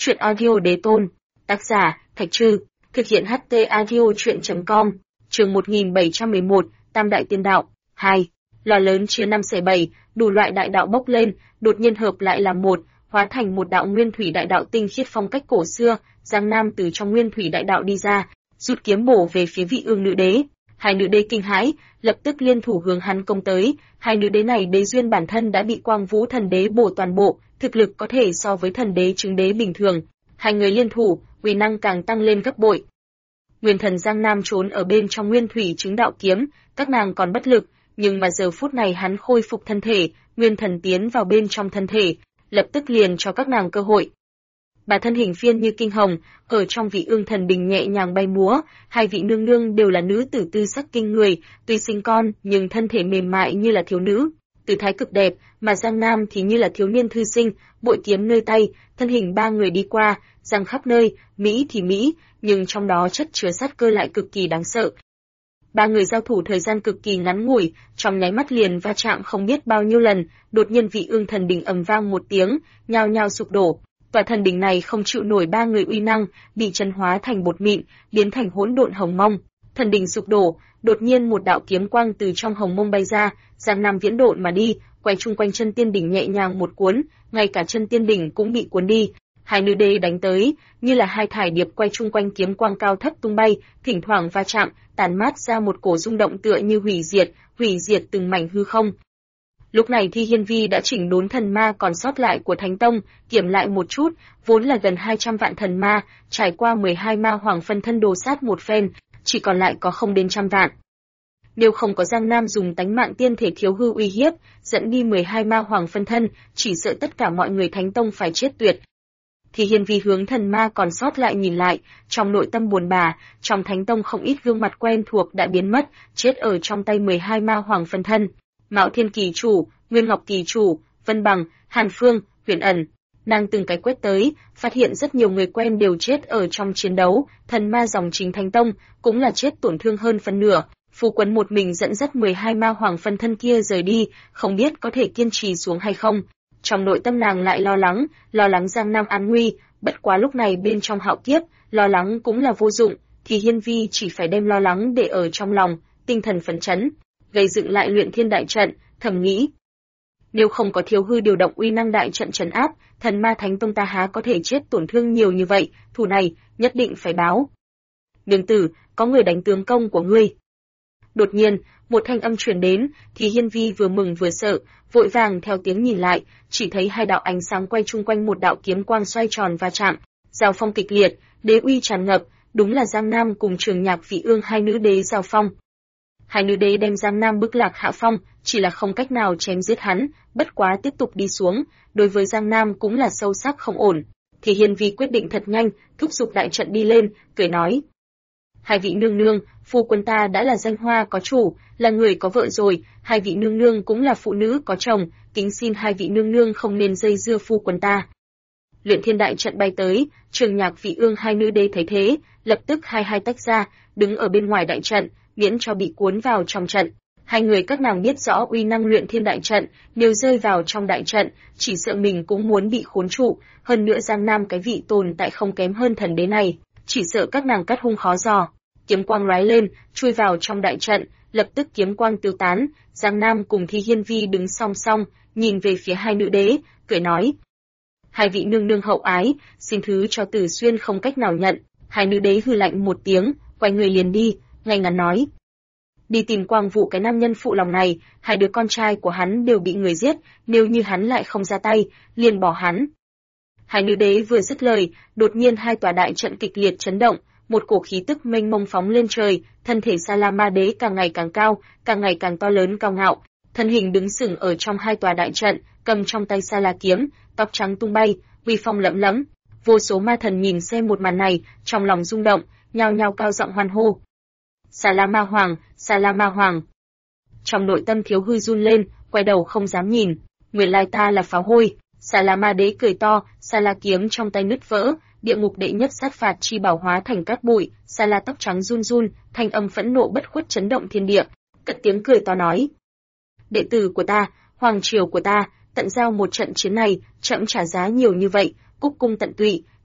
Chuyện audio đế tôn. Tác giả, Thạch Trư. Thực hiện HT audio chuyện.com. Chương 1711, Tam Đại Tiên Đạo. 2. Lò lớn chia 5/7, đủ loại đại đạo bốc lên, đột nhiên hợp lại làm một, hóa thành một đạo nguyên thủy đại đạo tinh khiết phong cách cổ xưa. Giang Nam từ trong nguyên thủy đại đạo đi ra, rút kiếm bổ về phía vị ương nữ đế. Hai nữ đế kinh hãi, lập tức liên thủ hướng hắn công tới. Hai nữ đế này đế duyên bản thân đã bị Quang Vũ Thần Đế bổ toàn bộ, thực lực có thể so với thần đế chứng đế bình thường. Hai người liên thủ, uy năng càng tăng lên gấp bội. Nguyên thần Giang Nam trốn ở bên trong nguyên thủy chứng đạo kiếm, các nàng còn bất lực, nhưng mà giờ phút này hắn khôi phục thân thể, nguyên thần tiến vào bên trong thân thể, lập tức liền cho các nàng cơ hội. Bà thân hình phiên như kinh hồng, ở trong vị ương thần đình nhẹ nhàng bay múa, hai vị nương nương đều là nữ tử tư sắc kinh người, tuy sinh con nhưng thân thể mềm mại như là thiếu nữ, tư thái cực đẹp, mà Giang Nam thì như là thiếu niên thư sinh, bội kiếm nơi tay, thân hình ba người đi qua, giang khắp nơi, mỹ thì mỹ, nhưng trong đó chất chứa sát cơ lại cực kỳ đáng sợ. Ba người giao thủ thời gian cực kỳ ngắn ngủi, trong nháy mắt liền va chạm không biết bao nhiêu lần, đột nhiên vị ương thần đình ầm vang một tiếng, nhao nhao sụp đổ. Tòa thần đình này không chịu nổi ba người uy năng, bị chân hóa thành bột mịn, biến thành hỗn độn hồng mông. Thần đình sụp đổ, đột nhiên một đạo kiếm quang từ trong hồng mông bay ra, Giang Nam viễn độn mà đi, quay chung quanh chân tiên đỉnh nhẹ nhàng một cuốn, ngay cả chân tiên đỉnh cũng bị cuốn đi. Hai nữ đế đánh tới, như là hai thải điệp quay chung quanh kiếm quang cao thấp tung bay, thỉnh thoảng va chạm, tản mát ra một cổ rung động tựa như hủy diệt từng mảnh hư không. Lúc này Thi Hiên Vi đã chỉnh đốn thần ma còn sót lại của Thánh Tông, kiểm lại một chút, vốn là gần 200 vạn thần ma, trải qua 12 ma hoàng phân thân đồ sát một phen, chỉ còn lại có không đến trăm vạn. Nếu không có Giang Nam dùng tánh mạng tiên thể thiếu hư uy hiếp, dẫn đi 12 ma hoàng phân thân, chỉ sợ tất cả mọi người Thánh Tông phải chết tuyệt. Thì Hiên Vi hướng thần ma còn sót lại nhìn lại, trong nội tâm buồn bã, trong Thánh Tông không ít gương mặt quen thuộc đã biến mất, chết ở trong tay 12 ma hoàng phân thân. Mạo Thiên Kỳ Chủ, Nguyên Ngọc Kỳ Chủ, Vân Bằng, Hàn Phương, Huyền Ẩn. Nàng từng cái quét tới, phát hiện rất nhiều người quen đều chết ở trong chiến đấu, thần ma dòng chính Thánh Tông cũng là chết tổn thương hơn phân nửa. Phu Quấn một mình dẫn dắt 12 ma hoàng phân thân kia rời đi, không biết có thể kiên trì xuống hay không. Trong nội tâm nàng lại lo lắng Giang Nam an nguy, bất quá lúc này bên trong hạo kiếp, lo lắng cũng là vô dụng, thì Hiên Vi chỉ phải đem lo lắng để ở trong lòng, tinh thần phấn chấn, gây dựng lại Luyện Thiên đại trận, thầm nghĩ. Nếu không có thiếu hư điều động uy năng đại trận trấn áp, thần ma Thánh Tông ta há có thể chết tổn thương nhiều như vậy, thù này, nhất định phải báo. Nương tử, có người đánh tướng công của ngươi. Đột nhiên, một thanh âm truyền đến, thì Hiên Vi vừa mừng vừa sợ, vội vàng theo tiếng nhìn lại, chỉ thấy hai đạo ánh sáng quay chung quanh một đạo kiếm quang xoay tròn va chạm, giao phong kịch liệt, đế uy tràn ngập, đúng là Giang Nam cùng Trường Nhạc Vị Ương hai nữ đế giao phong. Hai nữ đế đem Giang Nam bức lạc hạ phong, chỉ là không cách nào chém giết hắn, bất quá tiếp tục đi xuống, đối với Giang Nam cũng là sâu sắc không ổn. Thì Hiên Vi quyết định thật nhanh, thúc giục đại trận đi lên, cười nói: hai vị nương nương, phu quân ta đã là danh hoa có chủ, là người có vợ rồi, hai vị nương nương cũng là phụ nữ có chồng, kính xin hai vị nương nương không nên dây dưa phu quân ta. Luyện Thiên đại trận bay tới, Trường Nhạc Vị Ương hai nữ đế thấy thế, lập tức hai tách ra, đứng ở bên ngoài đại trận, miễn cho bị cuốn vào trong trận. Hai người các nàng biết rõ uy năng Luyện Thiên đại trận, nếu rơi vào trong đại trận, chỉ sợ mình cũng muốn bị khốn trụ, hơn nữa Giang Nam cái vị tồn tại không kém hơn thần đế này, chỉ sợ các nàng cắt hung khó dò. Kiếm quang lóe lên, chui vào trong đại trận, lập tức kiếm quang tiêu tán, Giang Nam cùng Thi Hiên Vi đứng song song, nhìn về phía hai nữ đế, cười nói: hai vị nương nương hậu ái, xin thứ cho Tử Xuyên không cách nào nhận. Hai nữ đế hừ lạnh một tiếng, quay người liền đi, ngay ngắn nói: đi tìm Quang Vũ cái nam nhân phụ lòng này, hai đứa con trai của hắn đều bị người giết, nếu như hắn lại không ra tay, liền bỏ hắn. Hai nữ đế vừa dứt lời, đột nhiên hai tòa đại trận kịch liệt chấn động, một cổ khí tức mênh mông phóng lên trời, thân thể Sa La Ma Đế càng ngày càng cao, càng ngày càng to lớn cao ngạo, thân hình đứng sừng ở trong hai tòa đại trận, cầm trong tay Sa La kiếm, tóc trắng tung bay, uy phong lẫm lẫm. Vô số ma thần nhìn xem một màn này, trong lòng rung động, nhao nhao cao giọng hoan hô: Sa La Ma Hoàng, Sa La Ma Hoàng. Trong nội tâm thiếu hư run lên, quay đầu không dám nhìn, nguyên lai ta là pháo hôi. Sa La Ma Đế cười to, Sa La kiếm trong tay nứt vỡ, địa ngục đệ nhất sát phạt chi bảo hóa thành cát bụi, Sa La tóc trắng run run, thanh âm phẫn nộ bất khuất chấn động thiên địa, cất tiếng cười to nói: đệ tử của ta, hoàng triều của ta, tận giao một trận chiến này, chậm trả giá nhiều như vậy, cúc cung tận tụy,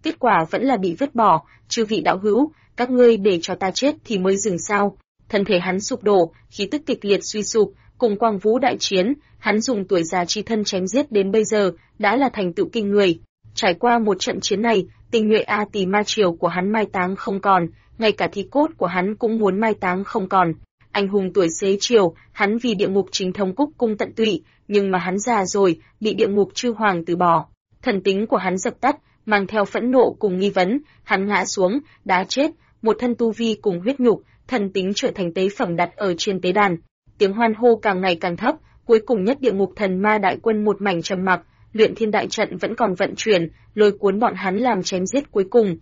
kết quả vẫn là bị vứt bỏ. Chư vị đạo hữu, các ngươi để cho ta chết thì mới dừng sao? Thân thể hắn sụp đổ, khí tức kịch liệt suy sụp, cùng Quang Vũ đại chiến, hắn dùng tuổi già chi thân chém giết đến bây giờ, đã là thành tựu kinh người. Trải qua một trận chiến này, tinh nhuệ A Tỳ Ma Triều của hắn mai táng không còn, ngay cả thi cốt của hắn cũng muốn mai táng không còn. Anh hùng tuổi xế chiều, hắn vì địa ngục chính thống cúc cung tận tụy, nhưng mà hắn già rồi, bị địa ngục chư hoàng từ bỏ. Thần tính của hắn dập tắt, mang theo phẫn nộ cùng nghi vấn, hắn ngã xuống, đá chết, một thân tu vi cùng huyết nhục, thần tính trở thành tế phẩm đặt ở trên tế đàn. Tiếng hoan hô càng ngày càng thấp, cuối cùng nhất địa ngục thần ma đại quân một mảnh trầm mặc, luyện thiên đại trận vẫn còn vận chuyển, lôi cuốn bọn hắn làm chém giết cuối cùng.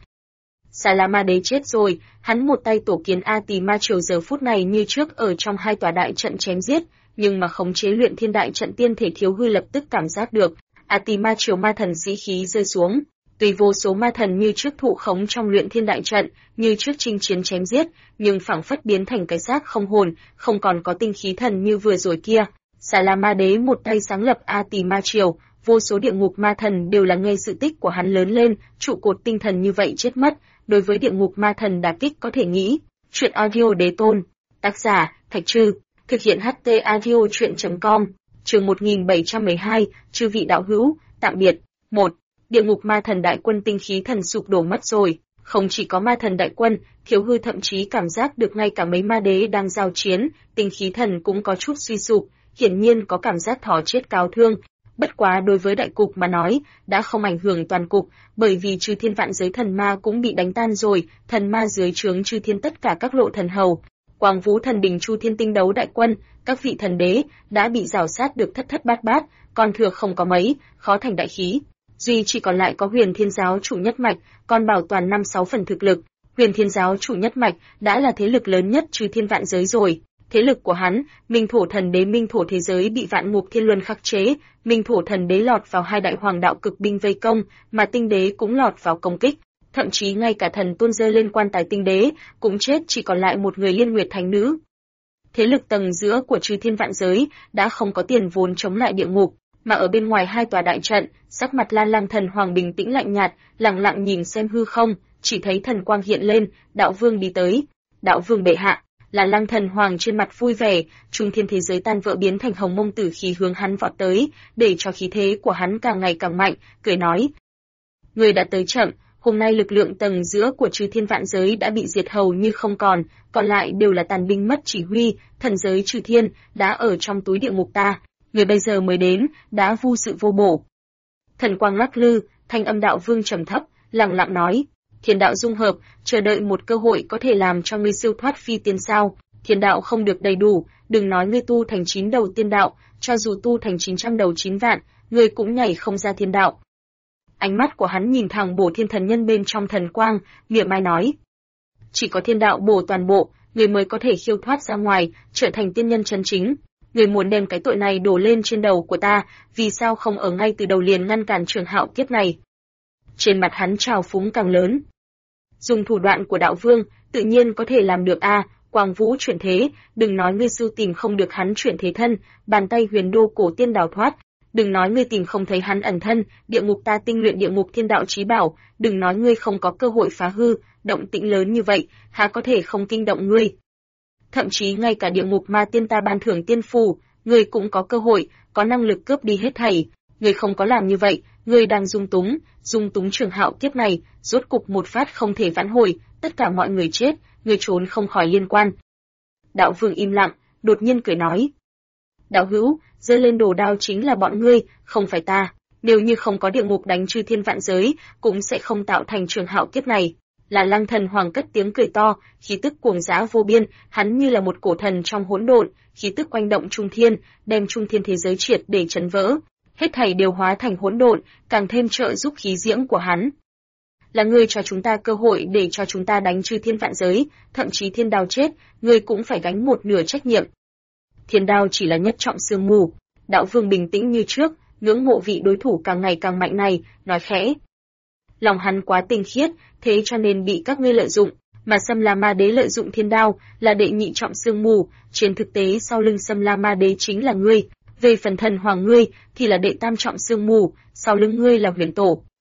Xà La Ma Đế chết rồi, hắn một tay tổ kiến A Tỳ Ma Triều giờ phút này như trước ở trong hai tòa đại trận chém giết, nhưng mà khống chế luyện thiên đại trận tiên thể Thiếu Hư lập tức cảm giác được, A Tỳ Ma Triều ma thần sĩ khí rơi xuống. Tuy vô số ma thần như trước thụ khống trong luyện thiên đại trận, như trước chinh chiến chém giết, nhưng phảng phất biến thành cái xác không hồn, không còn có tinh khí thần như vừa rồi kia. Xà La Ma Đế một tay sáng lập A Tỳ Ma Triều, vô số địa ngục ma thần đều là nghe sự tích của hắn lớn lên, trụ cột tinh thần như vậy chết mất, đối với địa ngục ma thần đả kích có thể nghĩ. Chuyện audio đế tôn, tác giả Thạch Trư, thực hiện HT audio truyện.com, chương 1712, chư vị đạo hữu, tạm biệt. 1. Địa ngục ma thần đại quân tinh khí thần sụp đổ mất rồi, không chỉ có ma thần đại quân, Thiếu Hư thậm chí cảm giác được ngay cả mấy ma đế đang giao chiến, tinh khí thần cũng có chút suy sụp, hiển nhiên có cảm giác thỏ chết cáo thương. Bất quá đối với đại cục mà nói, đã không ảnh hưởng toàn cục, bởi vì chư thiên vạn giới thần ma cũng bị đánh tan rồi, thần ma dưới trướng chư thiên tất cả các lộ thần hầu, Quang Vũ thần đình chu thiên tinh đấu đại quân, các vị thần đế đã bị rào sát được thất thất bát bát, còn thừa không có mấy, khó thành đại khí. Duy chỉ còn lại có Huyền Thiên giáo chủ nhất mạch, còn bảo toàn 5-6 phần thực lực. Huyền Thiên giáo chủ nhất mạch đã là thế lực lớn nhất chư thiên vạn giới rồi. Thế lực của hắn, Minh Thổ thần đế Minh Thổ thế giới bị Vạn Ngục Thiên Luân khắc chế, Minh Thổ thần đế lọt vào hai đại hoàng đạo cực binh vây công, mà Tinh đế cũng lọt vào công kích. Thậm chí ngay cả thần tôn dơ lên quan tài Tinh đế cũng chết, chỉ còn lại một người Liên Nguyệt thánh nữ. Thế lực tầng giữa của chư thiên vạn giới đã không có tiền vốn chống lại địa ngục, mà ở bên ngoài hai tòa đại trận, sắc mặt Lan Lang thần hoàng bình tĩnh lạnh nhạt, lặng lặng nhìn xem hư không, chỉ thấy thần quang hiện lên, đạo vương đi tới. Đạo vương bệ hạ. Lan Lang thần hoàng trên mặt vui vẻ, trung thiên thế giới tan vỡ biến thành hồng mông tử khí hướng hắn vọt tới, để cho khí thế của hắn càng ngày càng mạnh, cười nói: Người đã tới chậm, hôm nay lực lượng tầng giữa của chư thiên vạn giới đã bị diệt hầu như không còn lại đều là tàn binh mất chỉ huy, thần giới chư thiên đã ở trong túi địa ngục ta, người bây giờ mới đến, đã vu sự vô bổ. Thần quang lắc lư, thanh âm đạo vương trầm thấp, lặng lặng nói: Thiên đạo dung hợp, chờ đợi một cơ hội có thể làm cho ngươi siêu thoát phi tiên sao? Thiên đạo không được đầy đủ, đừng nói ngươi tu thành 9 đầu tiên đạo, cho dù tu thành 900 đầu 9 vạn, ngươi cũng nhảy không ra thiên đạo. Ánh mắt của hắn nhìn thẳng Bổ Thiên thần nhân bên trong thần quang, mỉa mai nói: Chỉ có thiên đạo bổ toàn bộ, ngươi mới có thể khiêu thoát ra ngoài, trở thành tiên nhân chân chính. Ngươi muốn đem cái tội này đổ lên trên đầu của ta, vì sao không ở ngay từ đầu liền ngăn cản Trường Hạo kiếp này? Trên mặt hắn trào phúng càng lớn. Dùng thủ đoạn của đạo vương, tự nhiên có thể làm được a. Quang Vũ chuyển thế, đừng nói ngươi sưu tìm không được hắn chuyển thế thân, bàn tay huyền đô cổ tiên đào thoát, đừng nói ngươi tìm không thấy hắn ẩn thân, địa ngục ta tinh luyện địa ngục thiên đạo chí bảo, đừng nói ngươi không có cơ hội phá hư, động tĩnh lớn như vậy, há có thể không kinh động ngươi. Thậm chí ngay cả địa ngục ma tiên ta ban thưởng tiên phù, ngươi cũng có cơ hội, có năng lực cướp đi hết thảy. Ngươi không có làm như vậy, ngươi đang dung túng Trường Hạo kiếp này, rốt cục một phát không thể vãn hồi, tất cả mọi người chết, ngươi trốn không khỏi liên quan. Đạo vương im lặng, đột nhiên cười nói: Đạo hữu, giơ lên đồ đao chính là bọn ngươi, không phải ta. Nếu như không có địa ngục đánh chư thiên vạn giới, cũng sẽ không tạo thành Trường Hạo kiếp này. Là Lăng thần hoàng cất tiếng cười to, khí tức cuồng dã vô biên, hắn như là một cổ thần trong hỗn độn, khí tức quanh động trung thiên, đem trung thiên thế giới triệt để chấn vỡ. Hết thảy đều hóa thành hỗn độn, càng thêm trợ giúp khí diễm của hắn. Là ngươi cho chúng ta cơ hội để cho chúng ta đánh chư thiên vạn giới, thậm chí thiên đao chết, ngươi cũng phải gánh một nửa trách nhiệm. Thiên đao chỉ là nhất trọng sương mù. Đạo vương bình tĩnh như trước, ngưỡng mộ vị đối thủ càng ngày càng mạnh này, nói khẽ: Lòng hắn quá tinh khiết, thế cho nên bị các ngươi lợi dụng, mà Xâm La Ma Đế lợi dụng thiên đao là đệ nhị trọng sương mù, trên thực tế sau lưng Xâm La Ma Đế chính là ngươi. Về phần thần hoàng ngươi thì là đệ tam trọng sương mù, sau lưng ngươi là huyền tổ.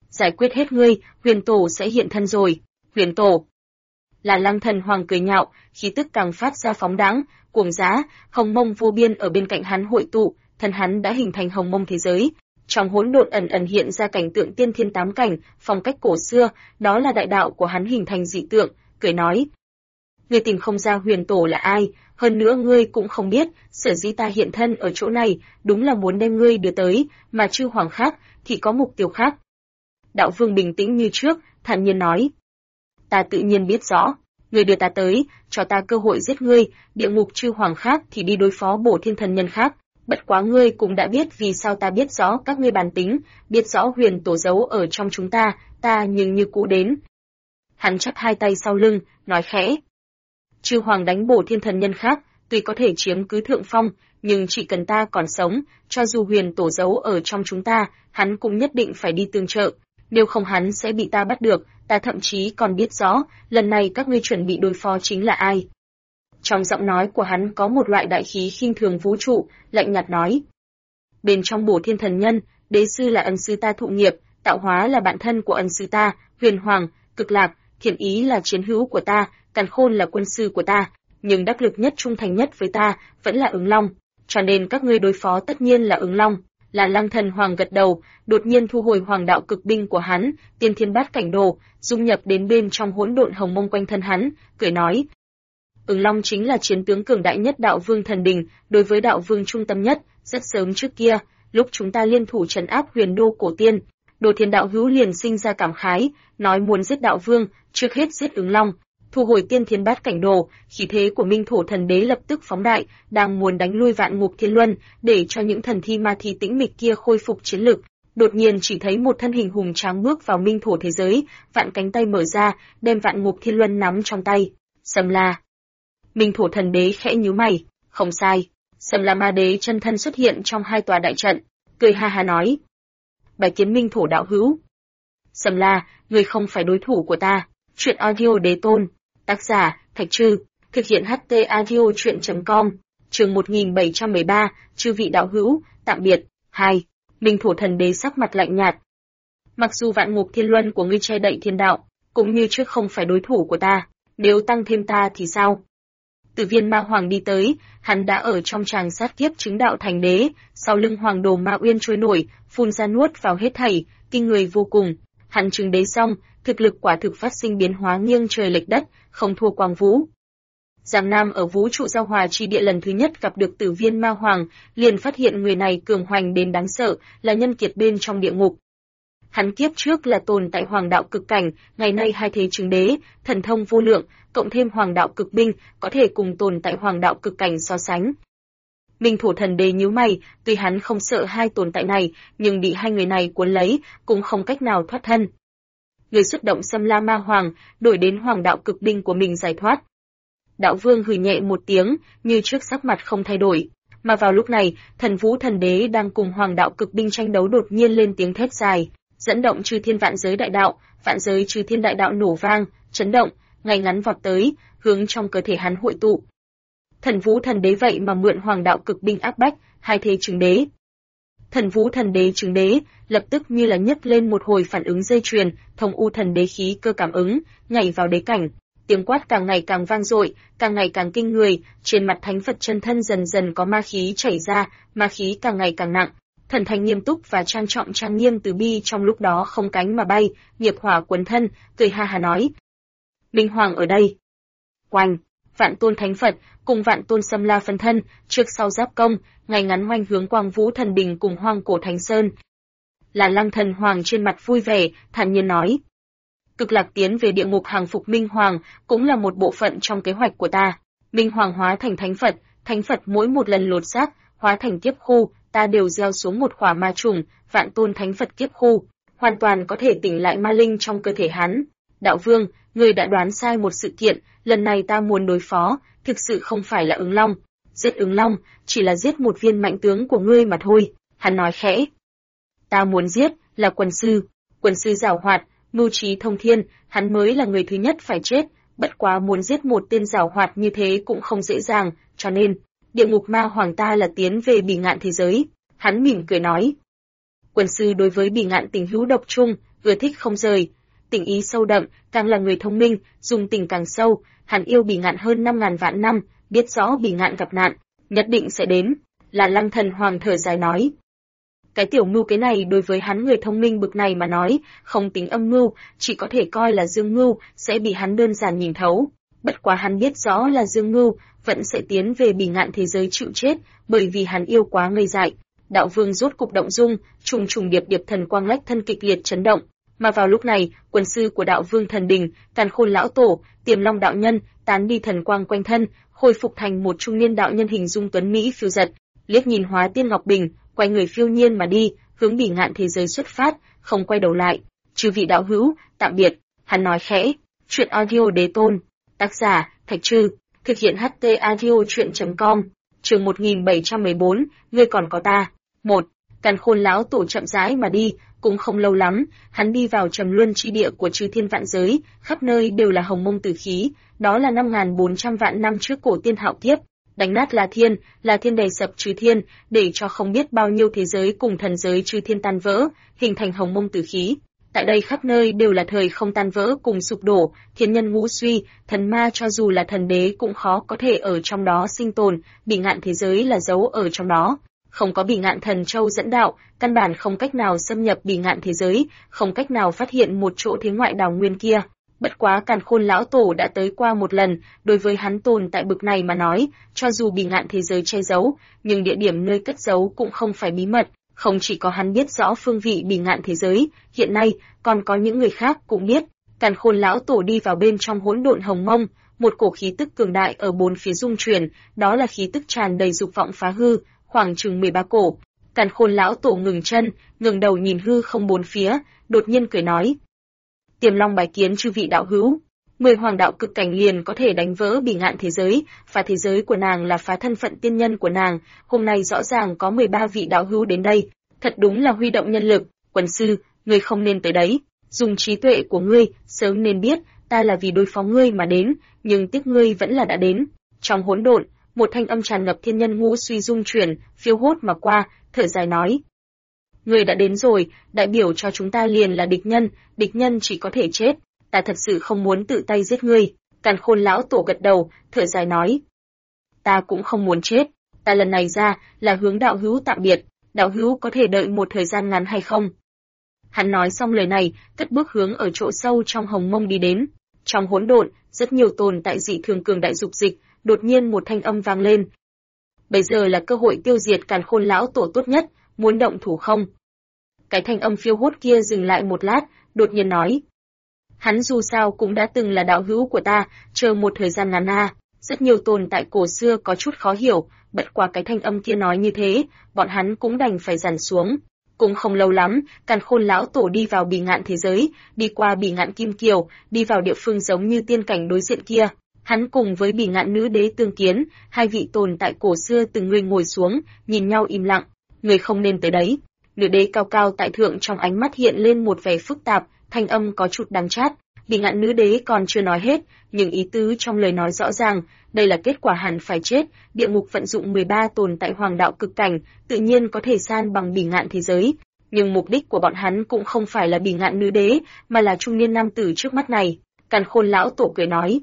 giải quyết hết ngươi, Huyền Tổ sẽ hiện thân rồi. Huyền Tổ. Là Lăng Thần Hoàng cười nhạo, khí tức càng phát ra phóng đãng, cuồng giá, hồng mông vô biên ở bên cạnh hắn hội tụ, thân hắn đã hình thành hồng mông thế giới. Trong hỗn độn ẩn ẩn hiện ra cảnh tượng tiên thiên tám cảnh, phong cách cổ xưa, đó là đại đạo của hắn hình thành dị tượng, cười nói: "Ngươi tìm không ra Huyền Tổ là ai, hơn nữa ngươi cũng không biết, sở dĩ ta hiện thân ở chỗ này, đúng là muốn đem ngươi đưa tới, mà chư hoàng khác thì có mục tiêu khác." Đạo Vương bình tĩnh như trước, thản nhiên nói: "Ta tự nhiên biết rõ, ngươi đưa ta tới, cho ta cơ hội giết ngươi, địa ngục chư hoàng khác thì đi đối phó bổ thiên thần nhân khác. Bất quá ngươi cũng đã biết vì sao ta biết rõ các ngươi bản tính, biết rõ Huyền Tổ giấu ở trong chúng ta nhưng như cũ đến." Hắn chắp hai tay sau lưng, nói khẽ: "Chư hoàng đánh bổ thiên thần nhân khác, tuy có thể chiếm cứ thượng phong, nhưng chỉ cần ta còn sống, cho dù Huyền Tổ giấu ở trong chúng ta, hắn cũng nhất định phải đi tương trợ, nếu không hắn sẽ bị ta bắt được, ta thậm chí còn biết rõ, lần này các ngươi chuẩn bị đối phó chính là ai." Trong giọng nói của hắn có một loại đại khí khinh thường vũ trụ, lạnh nhạt nói: "Bên trong bổ thiên thần nhân, đế sư là ân sư ta thụ nghiệp, tạo hóa là bạn thân của ân sư ta, Huyền Hoàng, Cực Lạc, Thiện Ý là chiến hữu của ta, Càn Khôn là quân sư của ta, nhưng đắc lực nhất trung thành nhất với ta vẫn là Ứng Long, cho nên các ngươi đối phó tất nhiên là Ứng Long." Là Lăng Thần Hoàng gật đầu, đột nhiên thu hồi hoàng đạo cực binh của hắn, tiên thiên bát cảnh đồ, dung nhập đến bên trong hỗn độn hồng mông quanh thân hắn, cười nói: "Ứng Long chính là chiến tướng cường đại nhất Đạo Vương thần đình, đối với Đạo Vương trung tâm nhất, rất sớm trước kia, lúc chúng ta liên thủ trấn áp Huyền Đô cổ tiên, Đồ Thiên đạo hữu liền sinh ra cảm khái, nói muốn giết Đạo Vương, trước hết giết Ứng Long." Thu hồi tiên thiên bát cảnh đồ, khí thế của Minh Thổ Thần Đế lập tức phóng đại, đang muốn đánh lui Vạn Ngục Thiên Luân, để cho những thần thi ma thi tĩnh mịch kia khôi phục chiến lực. Đột nhiên chỉ thấy một thân hình hùng tráng bước vào Minh Thổ thế giới, vạn cánh tay mở ra, đem Vạn Ngục Thiên Luân nắm trong tay. Sầm La. Minh Thổ Thần Đế khẽ nhíu mày, không sai, Sầm La Ma Đế chân thân xuất hiện trong hai tòa đại trận, cười ha ha nói: "Bái kiến Minh Thổ đạo hữu." "Sầm La, ngươi không phải đối thủ của ta." Truyện audio Đế Tôn. Tác giả: Thạch Trư. Thực hiện HT audio truyện.com. Chương 1713, chư vị đạo hữu, tạm biệt. 2. Minh Thổ Thần Đế sắc mặt lạnh nhạt. "Mặc dù Vạn Ngục Thiên Luân của ngươi che đậy thiên đạo, cũng như trước không phải đối thủ của ta, nếu tăng thêm ta thì sao?" Tử Viên Ma Hoàng đi tới, hắn đã ở trong tràng sát kiếp chứng đạo thành đế, sau lưng Hoàng Đồ Ma Uyên trôi nổi, phun ra nuốt vào hết thảy, kinh người vô cùng. Hắn chứng đế xong, thực lực quả thực phát sinh biến hóa nghiêng trời lệch đất, không thua Quang Vũ. Giang Nam ở vũ trụ giao hòa chi địa lần thứ nhất gặp được Tử Viên Ma Hoàng, liền phát hiện người này cường hoành đến đáng sợ, là nhân kiệt bên trong địa ngục. Hắn kiếp trước là tồn tại hoàng đạo cực cảnh, ngày nay hai thế chứng đế, thần thông vô lượng, cộng thêm hoàng đạo cực binh, có thể cùng tồn tại hoàng đạo cực cảnh so sánh. Minh Thổ Thần Đế nhíu mày, tuy hắn không sợ hai tồn tại này, nhưng bị hai người này cuốn lấy, cũng không cách nào thoát thân. Người xuất động Sầm La Ma Hoàng, đổi đến hoàng đạo cực binh của mình giải thoát. Đạo Vương hừ nhẹ một tiếng, như trước sắc mặt không thay đổi. Mà vào lúc này, Thần Vũ Thần Đế đang cùng hoàng đạo cực binh tranh đấu đột nhiên lên tiếng thét dài, dẫn động chư thiên vạn giới đại đạo, vạn giới chư thiên đại đạo nổ vang, chấn động, ngay ngắn vọt tới, hướng trong cơ thể hắn hội tụ. Thần Vũ Thần Đế vậy mà mượn hoàng đạo cực binh áp bách, hai thế chứng đế. Thần Vũ Thần Đế chứng đế, lập tức như là nhấc lên một hồi phản ứng dây chuyền, Thông U Thần Đế khí cơ cảm ứng, nhảy vào đế cảnh. Tiếng quát càng ngày càng vang dội, càng ngày càng kinh người, trên mặt Thánh Phật chân thân dần dần có ma khí chảy ra, ma khí càng ngày càng nặng. Thần thanh nghiêm túc và trang nghiêm từ bi trong lúc đó không cánh mà bay, nghiệp hỏa cuốn thân, cười ha ha nói: "Minh Hoàng ở đây." Oanh, Vạn Tôn Thánh Phật cùng Vạn Tôn Sầm La phân thân, trước sau giáp công, ngay ngắn oanh hướng Quang Vũ Thần Đình cùng Hoang Cổ Thánh Sơn. Là Lăng Thần Hoàng trên mặt vui vẻ, thản nhiên nói: "Cực Lạc tiến về địa ngục hàng phục Minh Hoàng, cũng là một bộ phận trong kế hoạch của ta. Minh Hoàng hóa thành Thánh Phật mỗi một lần lột xác, hóa thành kiếp khu, ta đều gieo xuống một khỏa ma trùng, Vạn Tôn Thánh Phật kiếp khu, hoàn toàn có thể tỉnh lại ma linh trong cơ thể hắn. Đạo Vương, ngươi đã đoán sai một sự kiện, lần này ta muốn đối phó, thực sự không phải là Ứng Long. Giết Ứng Long, chỉ là giết một viên mạnh tướng của ngươi mà thôi." Hắn nói khẽ: "Ta muốn giết là Quần sư giảo hoạt, mưu trí thông thiên, hắn mới là người thứ nhất phải chết, bất quá muốn giết một tên giảo hoạt như thế cũng không dễ dàng, cho nên, địa ngục ma hoàng ta là tiến về Bỉ Ngạn thế giới." Hắn mỉm cười nói: "Quần sư đối với Bỉ Ngạn tình hữu độc trung, ưa thích không rời. Tình ý sâu đậm, càng là người thông minh, dùng tình càng sâu, hắn yêu Bỉ Ngạn hơn 5.000 vạn năm, biết rõ Bỉ Ngạn gặp nạn, nhất định sẽ đến. Là Lăng Thần Hoàng thở dài nói. Cái tiểu mưu kế này đối với hắn người thông minh bực này mà nói, không tính âm mưu, chỉ có thể coi là dương mưu, sẽ bị hắn đơn giản nhìn thấu. Bất quá hắn biết rõ là dương mưu, vẫn sẽ tiến về Bỉ Ngạn thế giới chịu chết, bởi vì hắn yêu quá ngây dại. Đạo vương rốt cục động dung, trùng trùng điệp điệp thần quang lách thân kịch liệt chấn động. Mà vào lúc này, quân sư của đạo vương thần đình, Càn Khôn lão tổ, Tiềm Long đạo nhân, tán đi thần quang quanh thân, khôi phục thành một trung niên đạo nhân hình dung tuấn mỹ phiêu giật, liếc nhìn Hóa Tiên Ngọc Bình, quay người phiêu nhiên mà đi, hướng Bỉ Ngạn thế giới xuất phát, không quay đầu lại. Chư vị đạo hữu, tạm biệt. Hắn nói khẽ. Chuyện audio đế tôn. Tác giả Thạch Trư. Thực hiện HT audio truyện.com. Chương 1714, ngươi còn có ta. 1. Càn Khôn lão tổ chậm rãi mà đi, cũng không lâu lắm, hắn đi vào trầm luân chi địa của chư thiên vạn giới, khắp nơi đều là hồng mông tử khí, đó là 5.400 vạn năm trước cổ tiên hạo kiếp, đánh nát là thiên đè sập chư thiên, để cho không biết bao nhiêu thế giới cùng thần giới chư thiên tan vỡ, hình thành hồng mông tử khí. Tại đây khắp nơi đều là thời không tan vỡ cùng sụp đổ, thiên nhân ngũ suy, thần ma cho dù là thần đế cũng khó có thể ở trong đó sinh tồn, Bỉ Ngạn thế giới là giấu ở trong đó. Không có Bỉ Ngạn thần châu dẫn đạo, căn bản không cách nào xâm nhập Bỉ Ngạn thế giới, không cách nào phát hiện một chỗ thế ngoại đào nguyên kia. Bất quá Càn Khôn lão tổ đã tới qua một lần, đối với hắn tồn tại bực này mà nói, cho dù Bỉ Ngạn thế giới che giấu, nhưng địa điểm nơi cất giấu cũng không phải bí mật, không chỉ có hắn biết rõ phương vị Bỉ Ngạn thế giới, hiện nay còn có những người khác cũng biết. Càn Khôn lão tổ đi vào bên trong hỗn độn hồng mông, một cổ khí tức cường đại ở bốn phía dung truyền, đó là khí tức tràn đầy dục vọng phá hư, khoảng chừng 13 cổ. Càn Khôn lão tổ ngừng chân, ngẩng đầu nhìn hư không bốn phía, đột nhiên cười nói: Tiềm Long bái kiến chư vị đạo hữu. 10 hoàng đạo cực cảnh liền có thể đánh vỡ Bỉ Ngạn thế giới, phá thế giới của nàng là phá thân phận tiên nhân của nàng, hôm nay rõ ràng có 13 vị đạo hữu đến đây, thật đúng là huy động nhân lực. Quân sư, ngươi không nên tới đấy, dùng trí tuệ của ngươi, sớm nên biết, ta là vì đối phó ngươi mà đến, nhưng tiếc ngươi vẫn là đã đến. Trong hỗn độn, một thanh âm tràn ngập thiên nhân ngũ suy dung chuyển, phiêu hốt mà qua, thở dài nói: Ngươi đã đến rồi, đại biểu cho chúng ta liền là địch nhân chỉ có thể chết, ta thật sự không muốn tự tay giết ngươi. Càn Khôn lão tổ gật đầu, thở dài nói: Ta cũng không muốn chết, ta lần này ra là hướng đạo hữu tạm biệt, đạo hữu có thể đợi một thời gian ngắn hay không? Hắn nói xong lời này, cất bước hướng ở chỗ sâu trong hồng mông đi đến. Trong hỗn độn, rất nhiều tồn tại dị thường cường đại dục dịch, đột nhiên một thanh âm vang lên. Bây giờ là cơ hội tiêu diệt Càn Khôn lão tổ tốt nhất, muốn động thủ không? Cái thanh âm phiêu hốt kia dừng lại một lát, đột nhiên nói: Hắn dù sao cũng đã từng là đạo hữu của ta, chờ một thời gian ngắn a. Rất nhiều tồn tại cổ xưa có chút khó hiểu, bất quá cái thanh âm kia nói như thế, bọn hắn cũng đành phải dằn xuống. Cũng không lâu lắm, Càn Khôn lão tổ đi vào Bỉ Ngạn thế giới, đi qua Bỉ Ngạn Kim Kiều, đi vào địa phương giống như tiên cảnh đối diện kia. Hắn cùng với Bỉ Ngạn nữ đế tương kiến, hai vị tồn tại cổ xưa từng người ngồi xuống, nhìn nhau im lặng. Người không nên tới đấy. Nữ đế cao cao tại thượng trong ánh mắt hiện lên một vẻ phức tạp, thanh âm có chút đắng chát. Bỉ Ngạn nữ đế còn chưa nói hết, nhưng ý tứ trong lời nói rõ ràng, đây là kết quả hẳn phải chết, địa ngục vận dụng 13 tồn tại hoàng đạo cực cảnh, tự nhiên có thể san bằng Bỉ Ngạn thế giới, nhưng mục đích của bọn hắn cũng không phải là Bỉ Ngạn nữ đế, mà là trung niên nam tử trước mắt này. Càn Khôn lão tổ cười nói: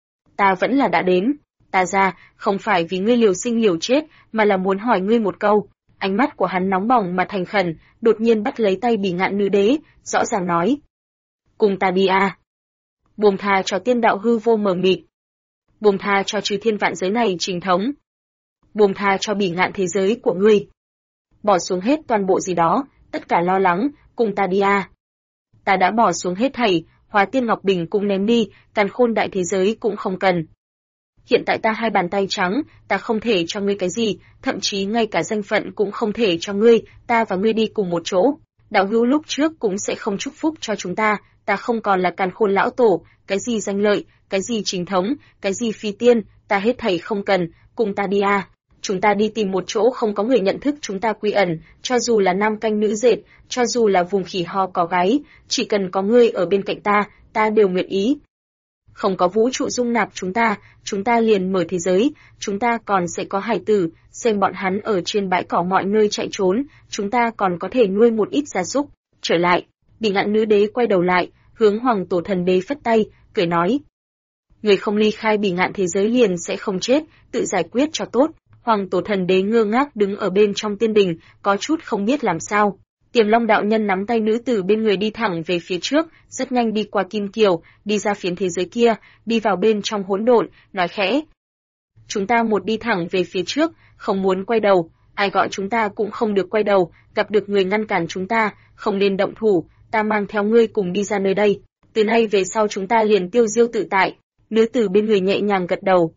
Ta vẫn là đã đến, ta ra, không phải vì ngươi liều sinh liều chết, mà là muốn hỏi ngươi một câu. Ánh mắt của hắn nóng bỏng mà thành khẩn, đột nhiên bắt lấy tay Bỉ Ngạn nữ đế, rõ ràng nói: Cùng ta đi a. Buông tha cho tiên đạo hư vô mờ mịt, buông tha cho chư thiên vạn giới này trình thống, buông tha cho Bỉ Ngạn thế giới của ngươi, bỏ xuống hết toàn bộ gì đó, tất cả lo lắng, cùng ta đi a. Ta đã bỏ xuống hết thảy, Hóa Tiên Ngọc Bình cũng ném đi, Càn Khôn đại thế giới cũng không cần. Hiện tại ta hai bàn tay trắng, ta không thể cho ngươi cái gì, thậm chí ngay cả danh phận cũng không thể cho ngươi, ta và ngươi đi cùng một chỗ. Đạo hữu lúc trước cũng sẽ không chúc phúc cho chúng ta không còn là Càn Khôn lão tổ, cái gì danh lợi, cái gì chính thống, cái gì phi tiên, ta hết thảy không cần, cùng ta đi a. Chúng ta đi tìm một chỗ không có người nhận thức chúng ta quy ẩn, cho dù là nam canh nữ dệt, cho dù là vùng khỉ ho có gáy, chỉ cần có ngươi ở bên cạnh ta đều nguyện ý. Không có vũ trụ dung nạp chúng ta liền mở thế giới, chúng ta còn sẽ có hải tử, xem bọn hắn ở trên bãi cỏ mọi nơi chạy trốn, chúng ta còn có thể nuôi một ít gia súc. Trở lại, Bỉ ngạn nữ đế quay đầu lại, hướng Hoàng Tổ Thần Đế phất tay, cười nói: người không ly khai Bỉ ngạn thế giới liền sẽ không chết, tự giải quyết cho tốt. Hoàng Tổ Thần Đế ngơ ngác đứng ở bên trong tiên đình, có chút không biết làm sao. Tiềm Long đạo nhân nắm tay nữ tử bên người đi thẳng về phía trước, rất nhanh đi qua Kim Kiều, đi ra phiến thế giới kia, đi vào bên trong hỗn độn, nói khẽ: chúng ta một đi thẳng về phía trước, không muốn quay đầu, ai gọi chúng ta cũng không được quay đầu, gặp được người ngăn cản chúng ta, không nên động thủ, ta mang theo ngươi cùng đi ra nơi đây, từ nay về sau chúng ta liền tiêu diêu tự tại. Nữ tử bên người nhẹ nhàng gật đầu.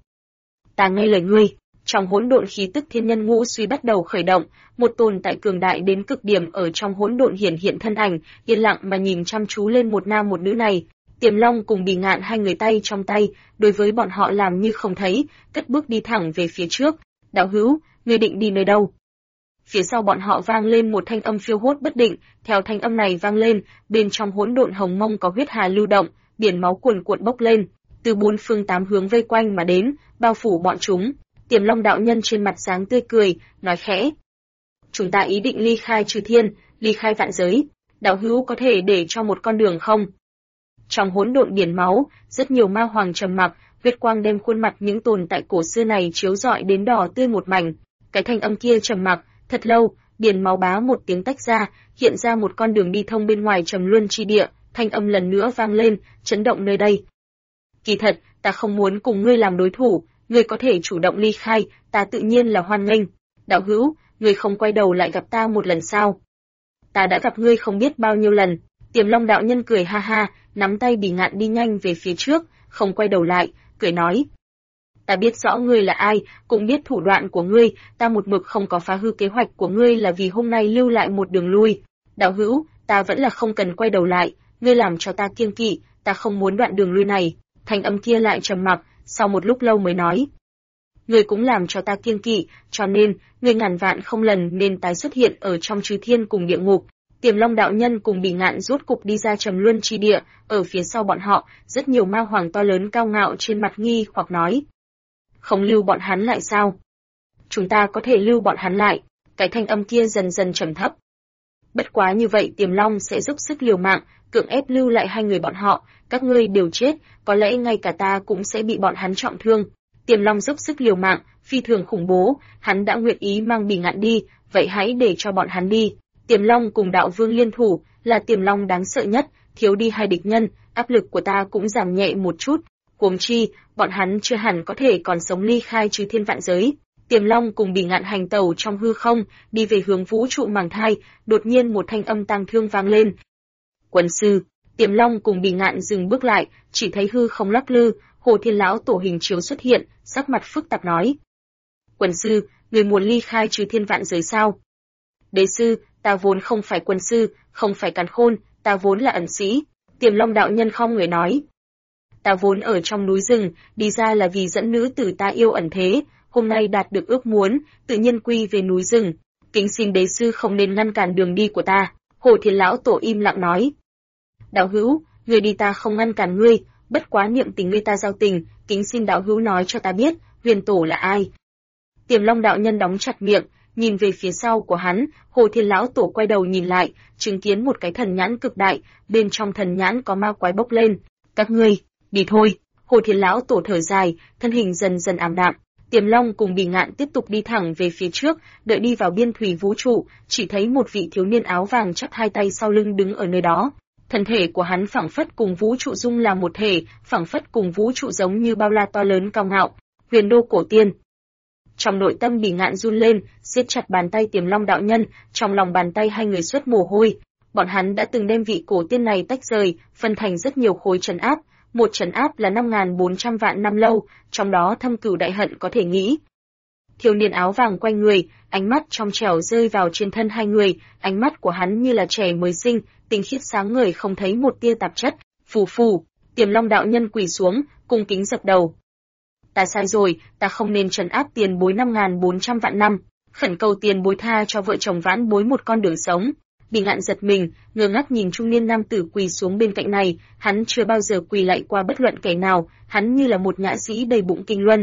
Ta nghe lời ngươi. Trong hỗn độn khí tức thiên nhân ngũ suy bắt đầu khởi động, một tồn tại cường đại đến cực điểm ở trong hỗn độn hiển hiện thân ảnh, yên lặng mà nhìn chăm chú lên một nam một nữ này. Tiềm Long cùng Bỉ Ngạn hai người tay trong tay, đối với bọn họ làm như không thấy, cất bước đi thẳng về phía trước. Đạo hữu, ngươi định đi nơi đâu? Phía sau bọn họ vang lên một thanh âm phiêu hốt bất định, theo thanh âm này vang lên, bên trong hỗn độn hồng mông có huyết hà lưu động, biển máu cuồn cuộn bốc lên, từ bốn phương tám hướng vây quanh mà đến, bao phủ bọn chúng. Tiềm Long đạo nhân trên mặt dáng tươi cười, nói khẽ: chúng ta ý định ly khai Chư Thiên, ly khai vạn giới, đạo hữu có thể để cho một con đường không? Trong hỗn độn biển máu, rất nhiều ma hoàng trầm mặc, huyết quang đem khuôn mặt những tồn tại cổ xưa này chiếu rọi đến đỏ tươi một mảnh. Cái thanh âm kia trầm mặc, thật lâu, biển máu bá một tiếng tách ra, hiện ra một con đường đi thông bên ngoài Trầm Luân chi địa, thanh âm lần nữa vang lên, chấn động nơi đây. Kỳ thật, ta không muốn cùng ngươi làm đối thủ, ngươi có thể chủ động ly khai, ta tự nhiên là hoan nghênh. Đạo hữu, ngươi không quay đầu lại gặp ta một lần sao? Ta đã gặp ngươi không biết bao nhiêu lần. Tiềm Long đạo nhân cười ha ha, nắm tay Bỉ Ngạn đi nhanh về phía trước, không quay đầu lại, cười nói: ta biết rõ ngươi là ai, cũng biết thủ đoạn của ngươi, ta một mực không có phá hư kế hoạch của ngươi là vì hôm nay lưu lại một đường lui. Đạo hữu, ta vẫn là không cần quay đầu lại, ngươi làm cho ta kiêng kỵ, ta không muốn đoạn đường lui này. Thanh âm kia lại trầm mặc, sau một lúc lâu mới nói: ngươi cũng làm cho ta kiêng kỵ, cho nên, ngươi ngàn vạn không lần nên tái xuất hiện ở trong Chư Thiên cùng địa ngục. Tiềm Long đạo nhân cùng Bỉ Ngạn rốt cục đi ra Trầm Luân chi địa, ở phía sau bọn họ, rất nhiều ma hoàng to lớn cao ngạo trên mặt nghi hoặc nói: không lưu bọn hắn lại sao? Chúng ta có thể lưu bọn hắn lại. Cái thanh âm kia dần dần trầm thấp. Bất quá như vậy Tiềm Long sẽ dốc sức liều mạng, cưỡng ép lưu lại hai người bọn họ, các ngươi đều chết, có lẽ ngay cả ta cũng sẽ bị bọn hắn trọng thương. Tiềm Long dốc sức liều mạng, phi thường khủng bố, hắn đã nguyện ý mang Bỉ Ngạn đi, vậy hãy để cho bọn hắn đi. Tiềm Long cùng Đạo Vương liên thủ, là Tiềm Long đáng sợ nhất, thiếu đi hai địch nhân, áp lực của ta cũng giảm nhẹ một chút. Huống chi, bọn hắn chưa hẳn có thể còn sống ly khai Chư Thiên vạn giới. Tiềm Long cùng Bỉ Ngạn hành tẩu trong hư không, đi về hướng vũ trụ màng thai, đột nhiên một thanh âm tang thương vang lên. Quân sư, Tiềm Long cùng Bỉ Ngạn dừng bước lại, chỉ thấy hư không lắc lư, Hồ Thiên lão tổ hình chiếu xuất hiện, sắc mặt phức tạp nói: quân sư, người muốn ly khai Chư Thiên vạn giới sao? Đế sư, ta vốn không phải quân sư, không phải càn khôn, ta vốn là ẩn sĩ. Tiềm Long đạo nhân khom người nói: ta vốn ở trong núi rừng, đi ra là vì dẫn nữ tử ta yêu ẩn thế, hôm nay đạt được ước muốn, tự nhiên quy về núi rừng. Kính xin đế sư không nên ngăn cản đường đi của ta. Hồ Thiên lão tổ im lặng nói: đạo hữu, người đi ta không ngăn cản ngươi, bất quá niệm tình ngươi ta giao tình, kính xin đạo hữu nói cho ta biết, huyền tổ là ai? Tiềm Long đạo nhân đóng chặt miệng, nhìn về phía sau của hắn, Hồ Thiên lão tổ quay đầu nhìn lại, chứng kiến một cái thần nhãn cực đại, bên trong thần nhãn có ma quái bốc lên. Các ngươi, đi thôi. Hồ Thiên lão tổ thở dài, thân hình dần dần ảm đạm. Tiềm Long cùng Bỉ Ngạn tiếp tục đi thẳng về phía trước, đợi đi vào biên thủy vũ trụ, chỉ thấy một vị thiếu niên áo vàng chắp hai tay sau lưng đứng ở nơi đó. Thân thể của hắn phảng phất cùng vũ trụ dung là một thể, phảng phất cùng vũ trụ giống như bao la to lớn cao ngạo. Huyền đô cổ tiên. Trong nội tâm Bỉ Ngạn run lên, siết chặt bàn tay Tiềm Long đạo nhân, trong lòng bàn tay hai người xuất mồ hôi. Bọn hắn đã từng đem vị cổ tiên này tách rời, phân thành rất nhiều khối trấn áp. Một trấn áp là 5.400 vạn năm lâu, trong đó thâm cửu đại hận có thể nghĩ. Thiếu niên áo vàng quay người, ánh mắt trong trẻo rơi vào trên thân hai người, ánh mắt của hắn như là trẻ mới sinh, tinh khiết sáng ngời không thấy một tia tạp chất. Phù phù, Tiềm Long đạo nhân quỳ xuống, cung kính dập đầu. Ta sai rồi, ta không nên trấn áp tiền bối 5.400 vạn năm, khẩn cầu tiền bối tha cho vợ chồng Vãn Bối một con đường sống. Bỉ Ngạn giật mình, ngơ ngác nhìn trung niên nam tử quỳ xuống bên cạnh này, hắn chưa bao giờ quỳ lạy qua bất luận kẻ nào, hắn như là một nhã sĩ đầy bụng kinh luân.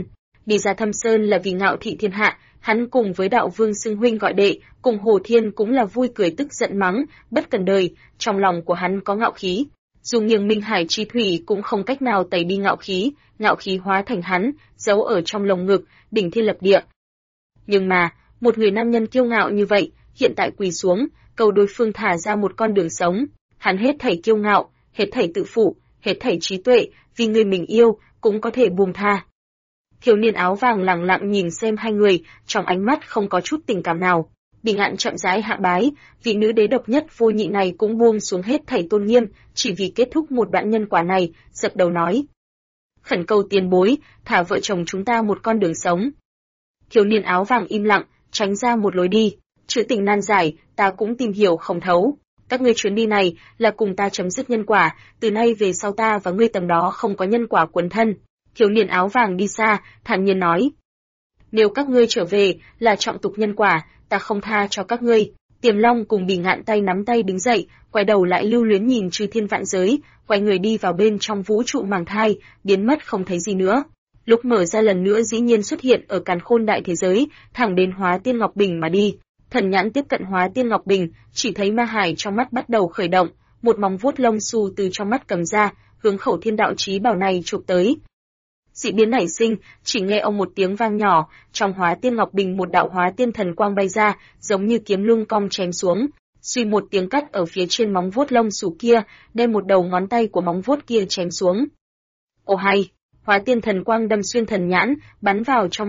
Đi ra Thâm Sơn là vì ngạo thị thiên hạ, hắn cùng với đạo vương xưng huynh gọi đệ, cùng Hồ Thiên cũng là vui cười tức giận mắng, bất cần đời, trong lòng của hắn có ngạo khí. Dù nghiêng minh hải chi thủy cũng không cách nào tẩy đi ngạo khí hóa thành hắn, giấu ở trong lồng ngực, đỉnh thiên lập địa. Nhưng mà, một người nam nhân kiêu ngạo như vậy, hiện tại quỳ xuống, cầu đối phương thả ra một con đường sống. Hắn hết thảy kiêu ngạo, hết thảy tự phụ, hết thảy trí tuệ, vì người mình yêu, cũng có thể buông tha. Thiếu niên áo vàng lặng lặng nhìn xem hai người, trong ánh mắt không có chút tình cảm nào. Bị Ngạn chậm rãi hạ bái, vị nữ đế độc nhất vô nhị này cũng buông xuống hết thảy tôn nghiêm, chỉ vì kết thúc một đoạn nhân quả này, dập đầu nói: khẩn cầu tiền bối, thả vợ chồng chúng ta một con đường sống. Thiếu niên áo vàng im lặng, tránh ra một lối đi. Chữ tình nan giải, ta cũng tìm hiểu không thấu. Các ngươi chuyến đi này là cùng ta chấm dứt nhân quả, từ nay về sau ta và ngươi tầm đó không có nhân quả quấn thân. Thiếu niên áo vàng đi xa, thản nhiên nói: nếu các ngươi trở về là trọng tục nhân quả, ta không tha cho các ngươi. Tiềm Long cùng Bỉ Ngạn tay nắm tay đứng dậy, quay đầu lại lưu luyến nhìn chư thiên vạn giới, quay người đi vào bên trong vũ trụ màng thai, biến mất không thấy gì nữa. Lúc mở ra lần nữa dĩ nhiên xuất hiện ở càn khôn đại thế giới, thẳng đến Hóa Tiên Ngọc Bình mà đi. Thần nhãn tiếp cận Hóa Tiên Ngọc Bình, chỉ thấy ma hải trong mắt bắt đầu khởi động, một móng vuốt lông xù từ trong mắt cầm ra, hướng khẩu thiên đạo chí bảo này chụp tới. Dị biến nảy sinh, chỉ nghe ông một tiếng vang nhỏ, trong Hóa Tiên Ngọc Bình một đạo Hóa Tiên thần quang bay ra, giống như kiếm lung cong chém xuống, suy một tiếng cắt ở phía trên móng vuốt lông xù kia, đem một đầu ngón tay của móng vuốt kia chém xuống. Ồ hay! Hóa Tiên thần quang đâm xuyên thần nhãn, bắn vào trong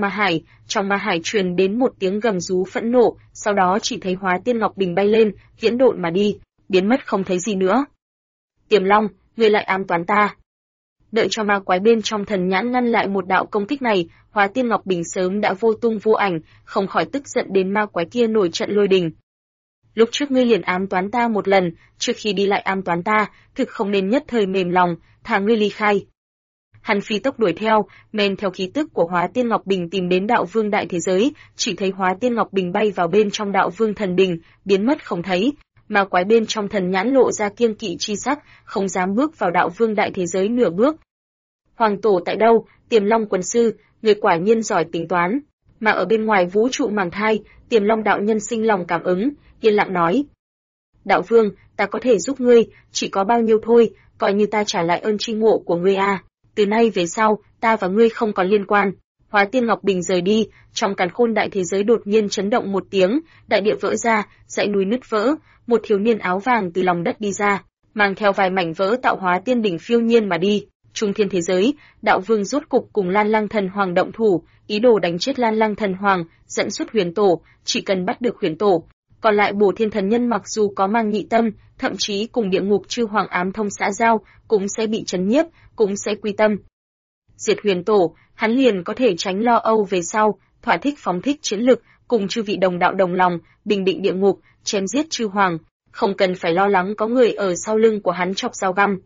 ma hải truyền đến một tiếng gầm rú phẫn nộ, sau đó chỉ thấy Hóa Tiên Ngọc Bình bay lên, viễn độn mà đi, biến mất không thấy gì nữa. Tiềm Long, ngươi lại ám toán ta. Đợi cho ma quái bên trong thần nhãn ngăn lại một đạo công kích này, Hóa Tiên Ngọc Bình sớm đã vô tung vô ảnh, không khỏi tức giận đến ma quái kia nổi trận lôi đình. Lúc trước ngươi liền ám toán ta một lần, trước khi đi lại ám toán ta, thực không nên nhất thời mềm lòng, thả ngươi ly khai. Hắn phi tốc đuổi theo, men theo khí tức của Hóa Tiên Ngọc Bình tìm đến đạo vương đại thế giới, chỉ thấy Hóa Tiên Ngọc Bình bay vào bên trong đạo vương thần đình, biến mất không thấy. Ma quái bên trong thần nhãn lộ ra kiêng kỵ chi sắc, không dám bước vào đạo vương đại thế giới nửa bước. Hoàng tổ tại đâu? Tiềm Long quần sư, người quả nhiên giỏi tính toán. Mà ở bên ngoài vũ trụ màng thai, Tiềm Long đạo nhân sinh lòng cảm ứng, yên lặng nói: đạo vương, ta có thể giúp ngươi, chỉ có bao nhiêu thôi, coi như ta trả lại ơn tri ngộ của ngươi a. Từ nay về sau, ta và ngươi không còn liên quan. Hóa Tiên Ngọc Bình rời đi, trong càn khôn đại thế giới đột nhiên chấn động một tiếng, đại địa vỡ ra, dãy núi nứt vỡ, một thiếu niên áo vàng từ lòng đất đi ra, mang theo vài mảnh vỡ tạo hóa tiên đỉnh phiêu nhiên mà đi. Trung thiên thế giới, đạo vương rốt cục cùng Lan Lăng Thần Hoàng động thủ, ý đồ đánh chết Lan Lăng Thần Hoàng, dẫn xuất Huyền Tổ, chỉ cần bắt được Huyền Tổ, còn lại Bổ Thiên Thần Nhân mặc dù có mang nhị tâm, thậm chí cùng địa ngục chư hoàng ám thông xã giao, cũng sẽ bị chấn nhiếp, cũng sẽ quy tâm. Diệt Huyền Tổ, hắn liền có thể tránh lo âu về sau, thỏa thích phóng thích chiến lực, cùng chư vị đồng đạo đồng lòng, bình định địa ngục, chém giết chư hoàng, không cần phải lo lắng có người ở sau lưng của hắn chọc dao găm.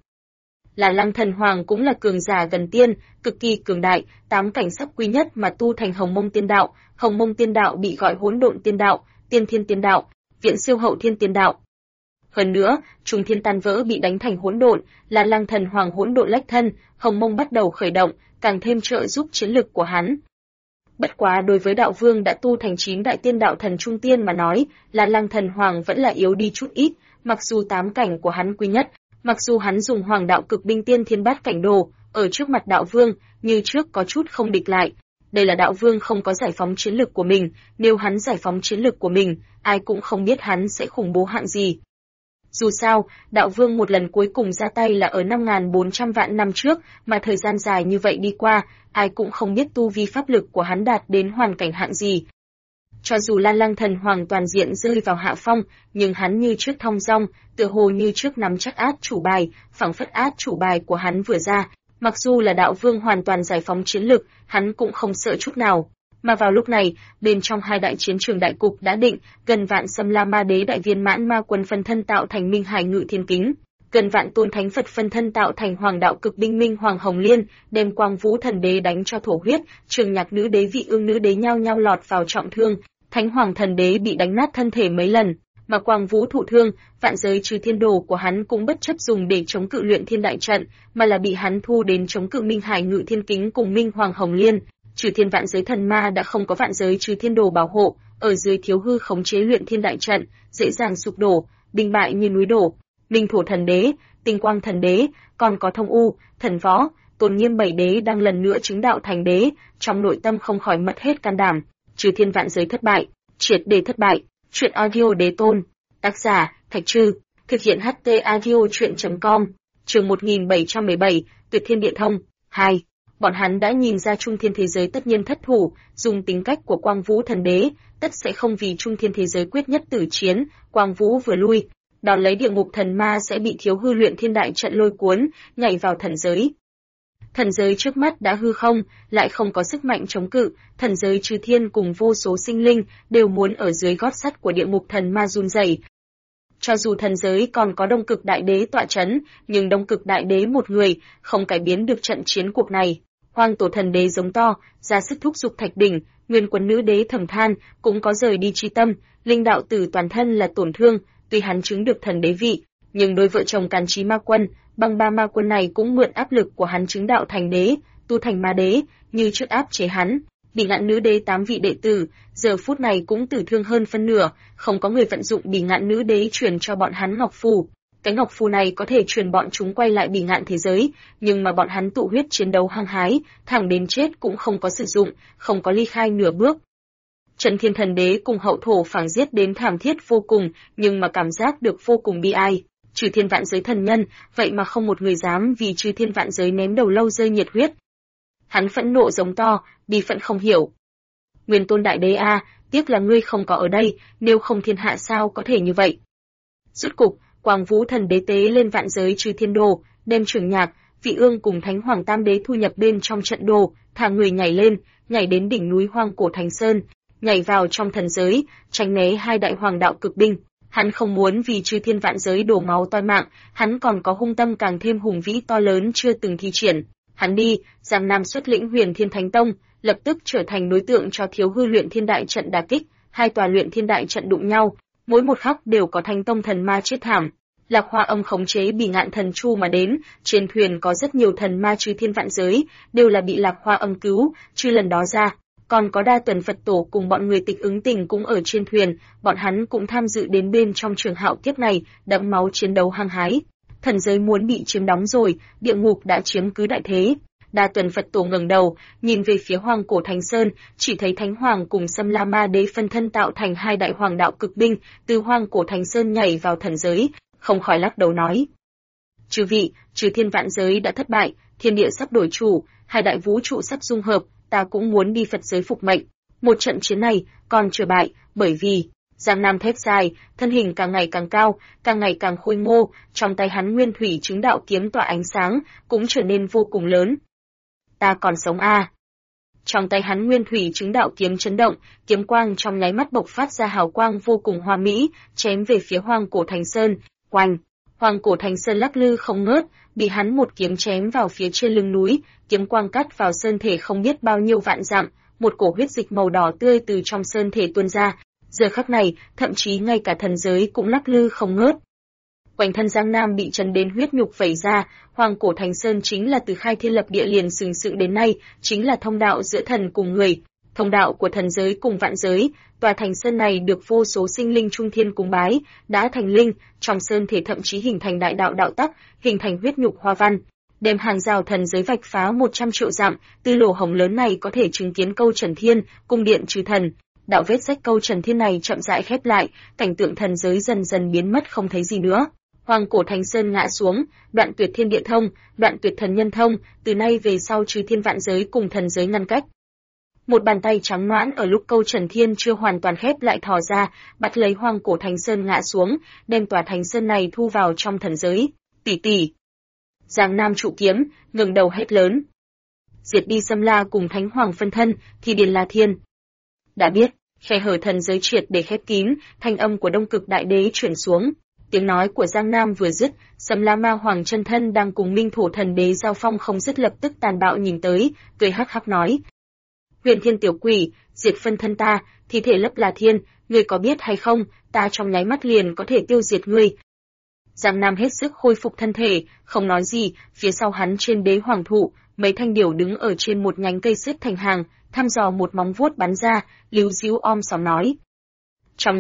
Là Lăng Thần Hoàng cũng là cường giả gần tiên, cực kỳ cường đại, 8 cảnh sắp quý nhất mà tu thành Hồng Mông Tiên Đạo. Hồng Mông Tiên Đạo bị gọi Hỗn Độn Tiên Đạo, Tiên Thiên Tiên Đạo, Viện Siêu Hậu Thiên Tiên Đạo. Hơn nữa, Trung Thiên tan vỡ bị đánh thành hỗn độn, là Lăng Thần Hoàng hỗn độn lách thân, Hồng Mông bắt đầu khởi động, càng thêm trợ giúp chiến lực của hắn. Bất quá đối với đạo vương đã tu thành 9 đại tiên đạo thần trung tiên mà nói, là Lăng Thần Hoàng vẫn là yếu đi chút ít, mặc dù 8 cảnh của hắn quý nhất, mặc dù hắn dùng Hoàng đạo cực binh tiên thiên bát cảnh đồ, ở trước mặt đạo vương, như trước có chút không địch lại. Đây là đạo vương không có giải phóng chiến lực của mình, nếu hắn giải phóng chiến lực của mình, ai cũng không biết hắn sẽ khủng bố hạng gì. Dù sao, đạo vương một lần cuối cùng ra tay là ở 5.400 vạn năm trước, mà thời gian dài như vậy đi qua, ai cũng không biết tu vi pháp lực của hắn đạt đến hoàn cảnh hạng gì. Cho dù Lan Lăng Thần Hoàng toàn diện rơi vào hạ phong, nhưng hắn như trước thong dong, tựa hồ như trước nắm chắc át chủ bài, phảng phất át chủ bài của hắn vừa ra, mặc dù là đạo vương hoàn toàn giải phóng chiến lực, hắn cũng không sợ chút nào. Mà vào lúc này, bên trong hai đại chiến trường đại cục đã định, gần vạn Xâm La Ma Đế đại viên mãn ma quân phân thân tạo thành Minh Hải Ngự Thiên Kính, gần vạn Tôn Thánh Phật phân thân tạo thành Hoàng đạo cực binh Minh Hoàng Hồng Liên, đem Quang Vũ Thần Đế đánh cho thổ huyết, Trường Nhạc Nữ Đế Vị Ương Nữ Đế nhao nhao lọt vào trọng thương, Thánh Hoàng Thần Đế bị đánh nát thân thể mấy lần, mà Quang Vũ thụ thương, vạn giới trừ thiên đồ của hắn cũng bất chấp dùng để chống cự luyện thiên đại trận, mà là bị hắn thu đến chống cự Minh Hải Ngự Thiên Kính cùng Minh Hoàng Hồng Liên. Trừ thiên vạn giới thần ma đã không có vạn giới trừ thiên đồ bảo hộ, ở dưới thiếu hư khống chế luyện thiên đại trận, dễ dàng sụp đổ, binh bại như núi đổ. Minh thổ thần đế, tinh quang thần đế, còn có thông u, thần võ, tôn nghiêm bảy đế đang lần nữa chứng đạo thành đế, trong nội tâm không khỏi mất hết can đảm. Trừ thiên vạn giới thất bại, triệt để thất bại. Truyện audio đế tôn. Tác giả, Thạch Trư. Thực hiện HT audio truyện.com. Chương 1717, Tuyệt Thiên Địa Thông. 2. Bọn hắn đã nhìn ra trung thiên thế giới tất nhiên thất thủ, dùng tính cách của Quang Vũ thần đế, tất sẽ không vì trung thiên thế giới quyết nhất tử chiến. Quang Vũ vừa lui, đón lấy địa ngục thần ma sẽ bị thiếu hư luyện thiên đại trận lôi cuốn, nhảy vào thần giới. Thần giới trước mắt đã hư không, lại không có sức mạnh chống cự, thần giới trừ thiên cùng vô số sinh linh đều muốn ở dưới gót sắt của địa ngục thần ma run rẩy. Cho dù thần giới còn có Đông Cực Đại Đế tọa chấn, nhưng Đông Cực Đại Đế một người không cải biến được trận chiến cuộc này. Hoang Tổ thần đế giống to, ra sức thúc giục Thạch Đỉnh, Nguyên Quân nữ đế thầm than, cũng có rời đi chi tâm, linh đạo tử toàn thân là tổn thương, tuy hắn chứng được thần đế vị, nhưng đôi vợ chồng Càn Chí Ma Quân, Băng Ba Ma Quân này cũng mượn áp lực của hắn chứng đạo thành đế, tu thành ma đế, như trước áp chế hắn. Bỉ Ngạn nữ đế 8 vị đệ tử, giờ phút này cũng tử thương hơn phân nửa, không có người vận dụng Bỉ Ngạn nữ đế truyền cho bọn hắn ngọc phù. Cái ngọc phù này có thể truyền bọn chúng quay lại Bỉ Ngạn thế giới, nhưng mà bọn hắn tụ huyết chiến đấu hăng hái, thẳng đến chết cũng không có sử dụng, không có ly khai nửa bước. Trấn Thiên thần đế cùng hậu thổ phảng giết đến thảm thiết vô cùng, nhưng mà cảm giác được vô cùng bi ai. Trừ thiên vạn giới thần nhân, vậy mà không một người dám vì trừ thiên vạn giới ném đầu lâu rơi nhiệt huyết. Hắn phẫn nộ giống to, bi phẫn không hiểu. Nguyên Tôn Đại Đế a, tiếc là ngươi không có ở đây, nếu không thiên hạ sao có thể như vậy. Rốt cục, Quang Vũ thần đế tế lên vạn giới trừ thiên đồ, đem Trưởng Nhạc, Vị Ương cùng Thánh Hoàng Tam Đế thu nhập bên trong trận đồ, thả người nhảy lên, nhảy đến đỉnh núi hoang cổ Thành Sơn, nhảy vào trong thần giới, tránh né hai đại hoàng đạo cực binh. Hắn không muốn vì trừ thiên vạn giới đổ máu toi mạng, hắn còn có hung tâm càng thêm hùng vĩ to lớn chưa từng thi triển. Hắn đi, Giang Nam xuất lĩnh Huyền Thiên Thánh Tông, lập tức trở thành đối tượng cho thiếu hư luyện thiên đại trận đả kích, hai tòa luyện thiên đại trận đụng nhau, mỗi một khắc đều có Thánh Tông thần ma chết thảm. Lạc Hoa Âm khống chế Bỉ Ngạn thần chu mà đến, trên thuyền có rất nhiều thần ma trừ thiên vạn giới, đều là bị Lạc Hoa Âm cứu, trừ lần đó ra, còn có Đa Tuần Phật Tổ cùng bọn người Tịch Ứng Tình cũng ở trên thuyền, bọn hắn cũng tham dự đến bên trong trường hạo kiếp này, đẫm máu chiến đấu hăng hái. Thần giới muốn bị chiếm đóng rồi, địa ngục đã chiếm cứ đại thế. Đa Tuần Phật Tổ ngẩng đầu, nhìn về phía hoang cổ Thành Sơn, chỉ thấy Thánh Hoàng cùng Sâm La Ma Đế phân thân tạo thành hai đại hoàng đạo cực binh, từ hoang cổ Thành Sơn nhảy vào thần giới, không khỏi lắc đầu nói: "Chư vị, trừ thiên vạn giới đã thất bại, thiên địa sắp đổi chủ, hai đại vũ trụ sắp dung hợp, ta cũng muốn đi Phật giới phục mệnh. Một trận chiến này còn chưa bại, bởi vì Giang Nam thép dài, thân hình càng ngày càng cao, càng ngày càng khôi ngô, trong tay hắn nguyên thủy chứng đạo kiếm tỏa ánh sáng, cũng trở nên vô cùng lớn. Ta còn sống a." Trong tay hắn nguyên thủy chứng đạo kiếm chấn động, kiếm quang trong nháy mắt bộc phát ra hào quang vô cùng hoa mỹ, chém về phía hoang cổ Thành Sơn. Oanh! Hoang cổ Thành Sơn lắc lư không ngớt, bị hắn một kiếm chém vào phía trên lưng núi, kiếm quang cắt vào sơn thể không biết bao nhiêu vạn dặm, một cổ huyết dịch màu đỏ tươi từ trong sơn thể tuôn ra. Giờ khắc này, thậm chí ngay cả thần giới cũng lắc lư không ngớt. Quanh thân Giang Nam bị chấn đến huyết nhục vẩy ra, hoang cổ Thành Sơn chính là từ khai thiên lập địa liền sừng sững đến nay, chính là thông đạo giữa thần cùng người, thông đạo của thần giới cùng vạn giới. Tòa Thành Sơn này được vô số sinh linh trung thiên cúng bái, đã thành linh, trong sơn thể thậm chí hình thành đại đạo đạo tắc, hình thành huyết nhục hoa văn, đem hàng rào thần giới vạch phá 100 triệu dặm, từ lỗ hổng lớn này có thể chứng kiến câu Trần Thiên, cung điện trừ thần. Đạo vết rách câu Trần Thiên này chậm rãi khép lại, cảnh tượng thần giới dần dần biến mất không thấy gì nữa. Hoang cổ Thành Sơn ngã xuống, đoạn tuyệt thiên địa thông, đoạn tuyệt thần nhân thông, từ nay về sau trừ thiên vạn giới cùng thần giới ngăn cách. Một bàn tay trắng nõn ở lúc câu Trần Thiên chưa hoàn toàn khép lại thò ra, bắt lấy hoang cổ Thành Sơn ngã xuống, đem tòa Thành Sơn này thu vào trong thần giới. Tỷ tỷ. Giang Nam trụ kiếm, ngẩng đầu hét lớn. Diệt đi Sâm La cùng Thánh Hoàng phân thân, thì điền là thiên. Đã biết, khe hở thần giới triệt để khép kín, thanh âm của Đông Cực Đại Đế chuyển xuống. Tiếng nói của Giang Nam vừa dứt, Sâm La Ma Hoàng chân thân đang cùng Minh Thổ thần đế giao phong không dứt lập tức tàn bạo nhìn tới, cười hắc hắc nói: "Huyền Thiên tiểu quỷ, diệt phân thân ta, thi thể lấp là thiên, ngươi có biết hay không, ta trong nháy mắt liền có thể tiêu diệt ngươi." Giang Nam hết sức khôi phục thân thể, không nói gì, phía sau hắn trên đế hoàng thụ, mấy thanh điểu đứng ở trên một nhánh cây xếp thành hàng, thăm dò một móng vuốt bắn ra, líu díu om sòm nói. Trong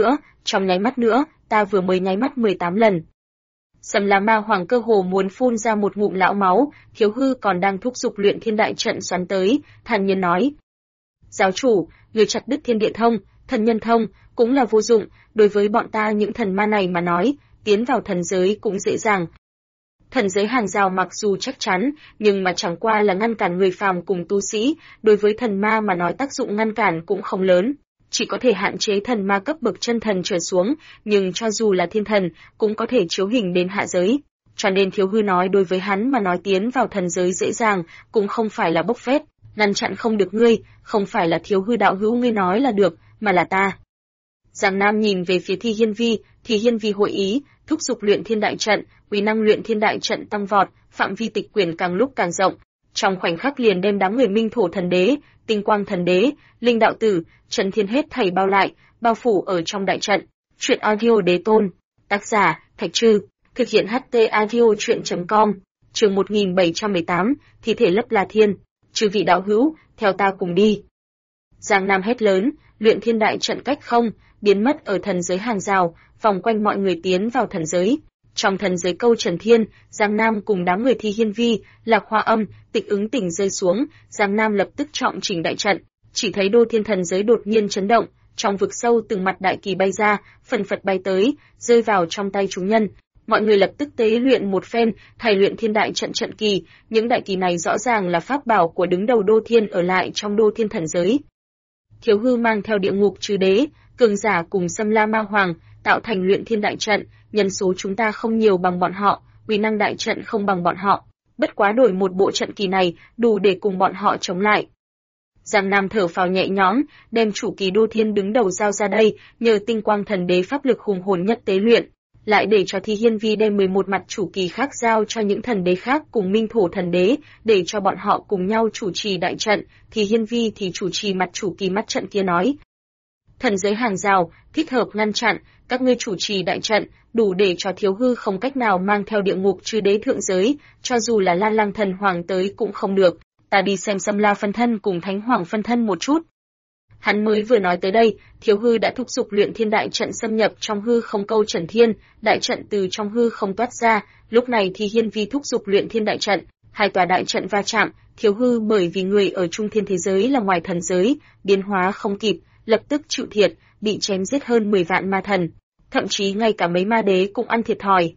nháy mắt nữa, ta vừa mới nháy mắt 18 lần. Sầm La Ma Hoàng cơ hồ muốn phun ra một ngụm lão máu, Thiếu Hư còn đang thúc giục luyện thiên đại trận xoắn tới, thản nhiên nói. Giáo chủ, người chặt đứt thiên địa thông, thần nhân thông, cũng là vô dụng, đối với bọn ta những thần ma này mà nói, tiến vào thần giới cũng dễ dàng. Thần giới hàng rào mặc dù chắc chắn, nhưng mà chẳng qua là ngăn cản người phàm cùng tu sĩ, đối với thần ma mà nói tác dụng ngăn cản cũng không lớn. Chỉ có thể hạn chế thần ma cấp bậc chân thần trở xuống, nhưng cho dù là thiên thần, cũng có thể chiếu hình đến hạ giới. Cho nên Thiếu Hư nói đối với hắn mà nói tiến vào thần giới dễ dàng, cũng không phải là bốc phét, ngăn chặn không được ngươi, không phải là Thiếu Hư đạo hữu ngươi nói là được, mà là ta. Giang Nam nhìn về phía Thi Hiên Vi hội ý, thúc giục luyện thiên đại trận, uy năng luyện thiên đại trận tăng vọt, phạm vi tịch quyển càng lúc càng rộng. Trong khoảnh khắc liền đem đám người Minh Thổ Thần Đế, Tinh Quang Thần Đế, Linh Đạo Tử, Trần Thiên hết thảy bao lại, bao phủ ở trong đại trận. Truyện audio đế tôn, tác giả Thạch Trư, thực hiện HT audio truyện.com, chương 1718, thi thể lấp La Thiên. Chư vị đạo hữu, theo ta cùng đi. Giang Nam hét lớn, luyện thiên đại trận cách không, biến mất ở thần giới hàng rào, vòng quanh mọi người tiến vào thần giới. Trong thần giới câu Trần Thiên, Giang Nam cùng đám người Thi Hiên Vi, Lạc Hoa Âm, Tịch Ứng Tỉnh rơi xuống, Giang Nam lập tức trọng chỉnh đại trận, chỉ thấy đô thiên thần giới đột nhiên chấn động, trong vực sâu từng mặt đại kỳ bay ra, phần phật bay tới, rơi vào trong tay chúng nhân. Mọi người lập tức tế luyện một phen, thầy luyện thiên đại trận trận kỳ, những đại kỳ này rõ ràng là pháp bảo của đứng đầu đô thiên ở lại trong đô thiên thần giới. Thiếu Hư mang theo địa ngục trừ đế, cường giả cùng Sâm La Ma Hoàng, tạo thành luyện thiên đại trận, nhân số chúng ta không nhiều bằng bọn họ, uy năng đại trận không bằng bọn họ, bất quá đổi một bộ trận kỳ này, đủ để cùng bọn họ chống lại. Giang Nam thở phào nhẹ nhõm, đem chủ kỳ đô thiên đứng đầu giao ra đây, nhờ Tinh Quang Thần Đế pháp lực hùng hồn nhất tế luyện, lại để cho Thi Hiên Vi đem 11 mặt chủ kỳ khác giao cho những thần đế khác cùng Minh Thổ Thần Đế, để cho bọn họ cùng nhau chủ trì đại trận, Thi Hiên Vi thì chủ trì mặt chủ kỳ mắt trận kia nói. Thần giới hàng rào, thích hợp ngăn chặn, các ngươi chủ trì đại trận, đủ để cho Thiếu Hư không cách nào mang theo địa ngục trừ đế thượng giới, cho dù là Lan Lang Thần Hoàng tới cũng không được. Ta đi xem Sâm La phân thân cùng Thánh Hoàng phân thân một chút. Hắn mới vừa nói tới đây, Thiếu Hư đã thúc giục luyện thiên đại trận xâm nhập trong hư không câu Trần Thiên, đại trận từ trong hư không toát ra, lúc này thì Hiên Vi thúc giục luyện thiên đại trận, hai tòa đại trận va chạm, Thiếu Hư bởi vì người ở trung thiên thế giới là ngoài thần giới, biến hóa không kịp, lập tức chịu thiệt, bị chém giết hơn 10 vạn ma thần, thậm chí ngay cả mấy ma đế cũng ăn thiệt thòi.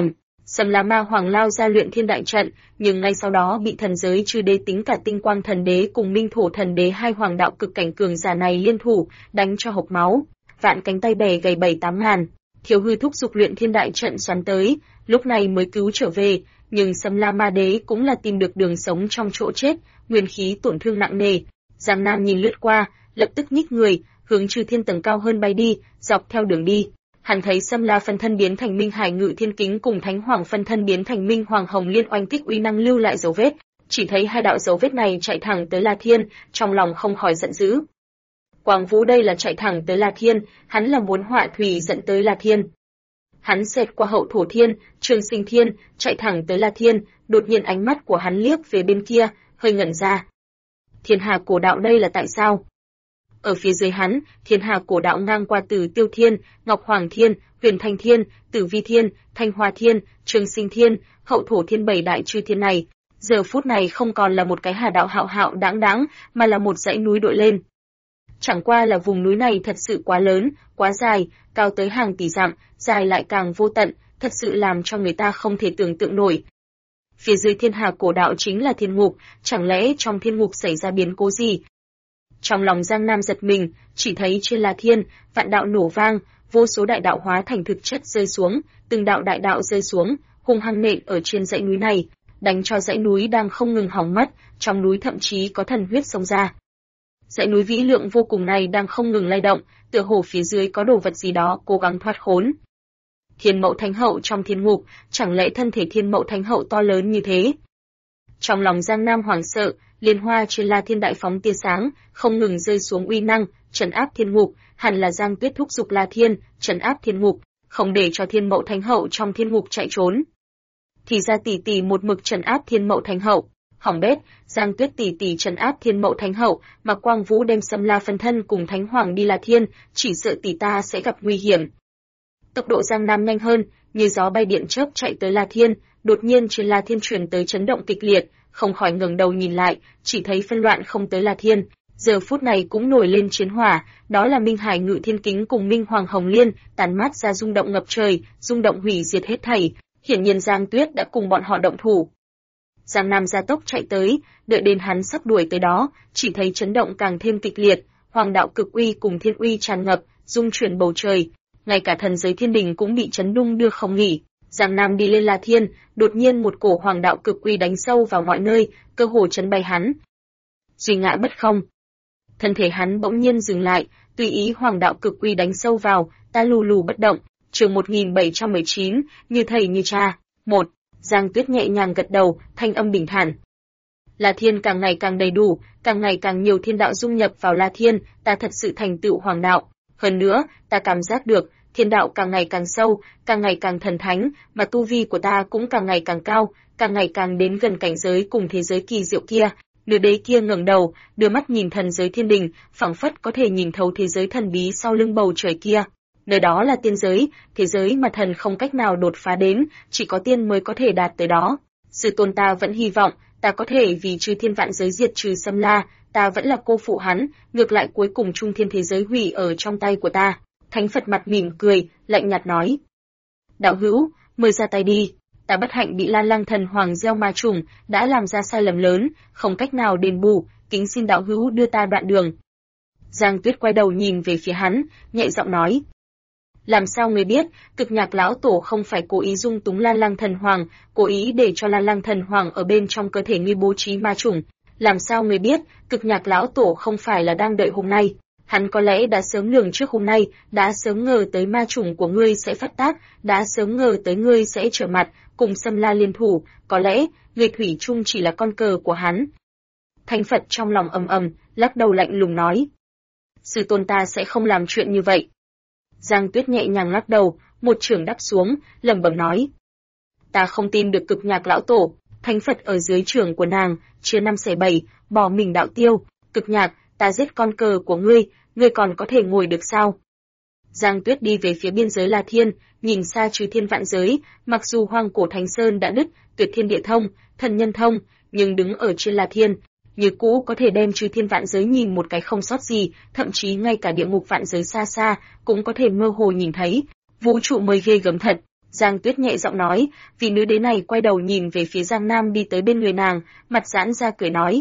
Sâm La Ma Hoàng lao ra luyện thiên đại trận, nhưng ngay sau đó bị thần giới trừ đế tính cả Tinh Quang Thần Đế cùng Minh Thổ Thần Đế hai hoàng đạo cực cảnh cường giả này liên thủ, đánh cho hộc máu, vạn cánh tay bè gầy 7-8 ngàn. Thiếu Hư thúc giục luyện thiên đại trận xoắn tới, lúc này mới cứu trở về, nhưng Sâm La Ma Đế cũng là tìm được đường sống trong chỗ chết, nguyên khí tổn thương nặng nề. Giang Nam nhìn lướt qua, lập tức nhích người, hướng Trừ Thiên tầng cao hơn bay đi, dọc theo đường đi. Hắn thấy Sâm La phân thân biến thành Minh Hải Ngự Thiên Kính cùng Thánh Hoàng phân thân biến thành Minh Hoàng Hồng Liên Oanh Kích uy năng lưu lại dấu vết, chỉ thấy hai đạo dấu vết này chạy thẳng tới La Thiên, trong lòng không khỏi giận dữ. Quang Vũ đây là chạy thẳng tới La Thiên, hắn là muốn họa thủy dẫn tới La Thiên. Hắn xẹt qua Hậu Thổ Thiên, Trường Sinh Thiên, chạy thẳng tới La Thiên, đột nhiên ánh mắt của hắn liếc về bên kia, hơi ngẩn ra. Thiên Hà Cổ Đạo đây là tại sao? Ở phía dưới hắn, Thiên Hà Cổ Đạo ngang qua Tử Tiêu Thiên, Ngọc Hoàng Thiên, Huyền Thanh Thiên, Tử Vi Thiên, Thanh Hoa Thiên, Trường Sinh Thiên, Hậu Thổ Thiên bảy đại chư thiên này, giờ phút này không còn là một cái hà đạo hạo hạo đáng đáng, mà là một dãy núi đội lên. Chẳng qua là vùng núi này thật sự quá lớn, quá dài, cao tới hàng tỷ dặm, dài lại càng vô tận, thật sự làm cho người ta không thể tưởng tượng nổi. Phía dưới Thiên Hà Cổ Đạo chính là thiên ngục, chẳng lẽ trong thiên ngục xảy ra biến cố gì? Trong lòng Giang Nam giật mình, chỉ thấy trên La Thiên, vạn đạo nổ vang, vô số đại đạo hóa thành thực chất rơi xuống, từng đạo đại đạo rơi xuống, hung hăng nện ở trên dãy núi này, đánh cho dãy núi đang không ngừng hỏng mất, trong núi thậm chí có thần huyết xông ra. Dãy núi vĩ lượng vô cùng này đang không ngừng lay động, tựa hồ phía dưới có đồ vật gì đó cố gắng thoát khốn. Thiên Mậu Thánh Hậu trong thiên ngục, chẳng lẽ thân thể Thiên Mậu Thánh Hậu to lớn như thế? Trong lòng Giang Nam hoảng sợ, liên hoa trên La Thiên đại phóng tia sáng, không ngừng rơi xuống uy năng, trấn áp thiên ngục, hẳn là Giang Tuyết thúc giục La Thiên, trấn áp thiên ngục, không để cho Thiên Mậu Thánh Hậu trong thiên ngục chạy trốn. Thì ra tỷ tỷ một mực trấn áp Thiên Mậu Thánh Hậu, hỏng bét, Giang Tuyết tỷ tỷ trấn áp Thiên Mậu Thánh Hậu, mà Quang Vũ đem Sâm La phân thân cùng Thánh Hoàng đi La Thiên, chỉ sợ tỷ ta sẽ gặp nguy hiểm. Tốc độ Giang Nam nhanh hơn, như gió bay điện chớp chạy tới La Thiên, đột nhiên trên La Thiên truyền tới chấn động kịch liệt, không khỏi ngẩng đầu nhìn lại, chỉ thấy phân loạn không tới La Thiên. Giờ phút này cũng nổi lên chiến hỏa, đó là Minh Hải Ngự Thiên Kính cùng Minh Hoàng Hồng Liên, tàn mát ra rung động ngập trời, rung động hủy diệt hết thảy. Hiển nhiên Giang Tuyết đã cùng bọn họ động thủ. Giang Nam gia tốc chạy tới, đợi đến hắn sắp đuổi tới đó, chỉ thấy chấn động càng thêm kịch liệt, hoàng đạo cực uy cùng thiên uy tràn ngập, rung chuyển bầu trời, ngay cả thần giới thiên đình cũng bị chấn đung đưa không nghỉ. Giang Nam đi lên La Thiên, đột nhiên một cổ hoàng đạo cực uy đánh sâu vào mọi nơi, cơ hồ chấn bay hắn. Duy ngã bất không. Thân thể hắn bỗng nhiên dừng lại, tùy ý hoàng đạo cực uy đánh sâu vào, ta lù lù bất động. Chương 1719, như thầy như cha. 1. Giang Tuyết nhẹ nhàng gật đầu, thanh âm bình thản. La Thiên càng ngày càng đầy đủ, càng ngày càng nhiều thiên đạo dung nhập vào La Thiên, ta thật sự thành tựu hoàng đạo. Hơn nữa, ta cảm giác được, thiên đạo càng ngày càng sâu, càng ngày càng thần thánh, mà tu vi của ta cũng càng ngày càng cao, càng ngày càng đến gần cảnh giới cùng thế giới kỳ diệu kia. Nữ đế kia ngẩng đầu, đưa mắt nhìn thần giới thiên đình, phảng phất có thể nhìn thấu thế giới thần bí sau lưng bầu trời kia. Nơi đó là tiên giới, thế giới mà thần không cách nào đột phá đến, chỉ có tiên mới có thể đạt tới đó. Sư tôn ta vẫn hy vọng, ta có thể vì trừ thiên vạn giới diệt trừ Sâm La, ta vẫn là cô phụ hắn, ngược lại cuối cùng trung thiên thế giới hủy ở trong tay của ta. Thánh Phật mặt mỉm cười, lạnh nhạt nói. Đạo hữu, mời ra tay đi, ta bất hạnh bị Lan Lăng Thần Hoàng gieo ma trùng, đã làm ra sai lầm lớn, không cách nào đền bù, kính xin đạo hữu đưa ta đoạn đường. Giang Tuyết quay đầu nhìn về phía hắn, nhẹ giọng nói. Làm sao ngươi biết, Cực Nhạc lão tổ không phải cố ý dung túng Lan Lăng Thần Hoàng, cố ý để cho Lan Lăng Thần Hoàng ở bên trong cơ thể ngươi bố trí ma trùng? Làm sao ngươi biết, Cực Nhạc lão tổ không phải là đang đợi hôm nay? Hắn có lẽ đã sớm lường trước hôm nay, đã sớm ngờ tới ma trùng của ngươi sẽ phát tác, đã sớm ngờ tới ngươi sẽ trở mặt, cùng Sâm La liên thủ, có lẽ, ngươi thủy chung chỉ là con cờ của hắn. Thánh Phật trong lòng ầm ầm, lắc đầu lạnh lùng nói. Sư tôn ta sẽ không làm chuyện như vậy. Giang Tuyết nhẹ nhàng lắc đầu, một chưởng đắp xuống, lẩm bẩm nói. Ta không tin được Cực Nhạc lão tổ, Thánh Phật ở dưới chưởng của nàng, chia 5 xẻ 7, bỏ mình đạo tiêu. Cực Nhạc, ta giết con cờ của ngươi còn có thể ngồi được sao? Giang Tuyết đi về phía biên giới La Thiên, nhìn xa trừ thiên vạn giới, mặc dù hoang cổ Thánh Sơn đã đứt, tuyệt thiên địa thông, thần nhân thông, nhưng đứng ở trên La Thiên, như cũ có thể đem trừ thiên vạn giới nhìn một cái không sót gì, thậm chí ngay cả địa ngục vạn giới xa xa, cũng có thể mơ hồ nhìn thấy. Vũ trụ mới ghê gớm thật. Giang Tuyết nhẹ giọng nói, vì nữ đế này quay đầu nhìn về phía Giang Nam đi tới bên người nàng, mặt giãn ra cười nói.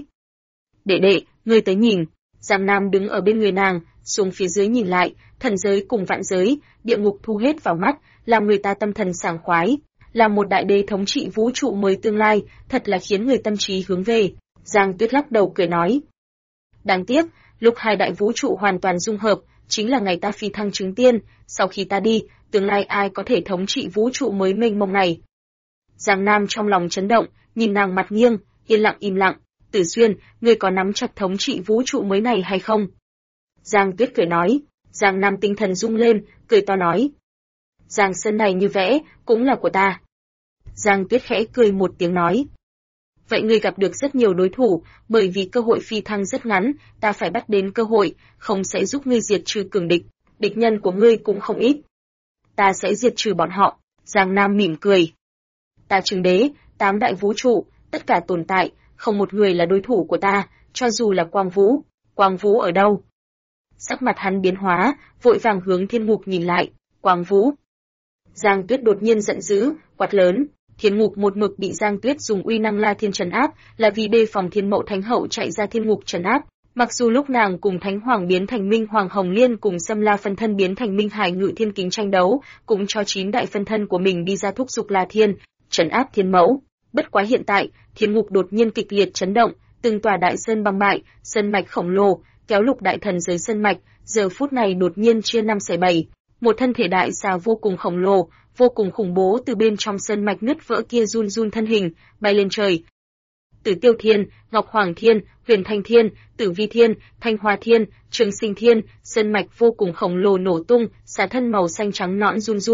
Đệ đệ, ngươi tới nhìn. Giang Nam đứng ở bên người nàng, xuống phía dưới nhìn lại, thần giới cùng vạn giới, địa ngục thu hết vào mắt, làm người ta tâm thần sảng khoái. Là một đại đế thống trị vũ trụ mới tương lai, thật là khiến người tâm trí hướng về. Giang Tuyết lắc đầu cười nói. Đáng tiếc, lúc hai đại vũ trụ hoàn toàn dung hợp, chính là ngày ta phi thăng chứng tiên, sau khi ta đi, tương lai ai có thể thống trị vũ trụ mới mênh mông này. Giang Nam trong lòng chấn động, nhìn nàng mặt nghiêng, yên lặng im lặng. Tử Xuyên, ngươi có nắm chặt thống trị vũ trụ mới này hay không? Giang Tuyết cười nói. Giang Nam tinh thần rung lên, cười to nói. Giang sơn này như vẽ, cũng là của ta. Giang Tuyết khẽ cười một tiếng nói. Vậy ngươi gặp được rất nhiều đối thủ, bởi vì cơ hội phi thăng rất ngắn, ta phải bắt đến cơ hội, không sẽ giúp ngươi diệt trừ cường địch, địch nhân của ngươi cũng không ít. Ta sẽ diệt trừ bọn họ. Giang Nam mỉm cười. Ta Trường Đế, 8 đại vũ trụ, tất cả tồn tại, không một người là đối thủ của ta, cho dù là Quang Vũ. Quang Vũ ở đâu? Sắc mặt hắn biến hóa, vội vàng hướng thiên ngục nhìn lại. Quang Vũ. Giang Tuyết đột nhiên giận dữ, quát lớn. Thiên ngục một mực bị Giang Tuyết dùng uy năng La Thiên trấn áp, là vì đề phòng Thiên Mậu Thánh Hậu chạy ra thiên ngục trấn áp. Mặc dù lúc nàng cùng Thánh Hoàng biến thành Minh Hoàng Hồng Liên cùng Sâm La phân thân biến thành Minh Hải Ngự Thiên Kính tranh đấu, cũng cho 9 đại phân thân của mình đi ra thúc giục La Thiên, trấn áp Thiên Mẫu. Bất quá hiện tại, thiên ngục đột nhiên kịch liệt chấn động, từng tòa đại sơn băng bại, sơn mạch khổng lồ, kéo lục đại thần giới sơn mạch, giờ phút này đột nhiên chia 5 xẻ 7. Một thân thể đại xà vô cùng khổng lồ, vô cùng khủng bố từ bên trong sơn mạch nứt vỡ kia run run thân hình, bay lên trời. Tử Tiêu Thiên, Ngọc Hoàng Thiên, Huyền Thanh Thiên, Tử Vi Thiên, Thanh Hoa Thiên, Trường Sinh Thiên, sơn mạch vô cùng khổng lồ nổ tung, xà thân màu xanh trắng nõn run run,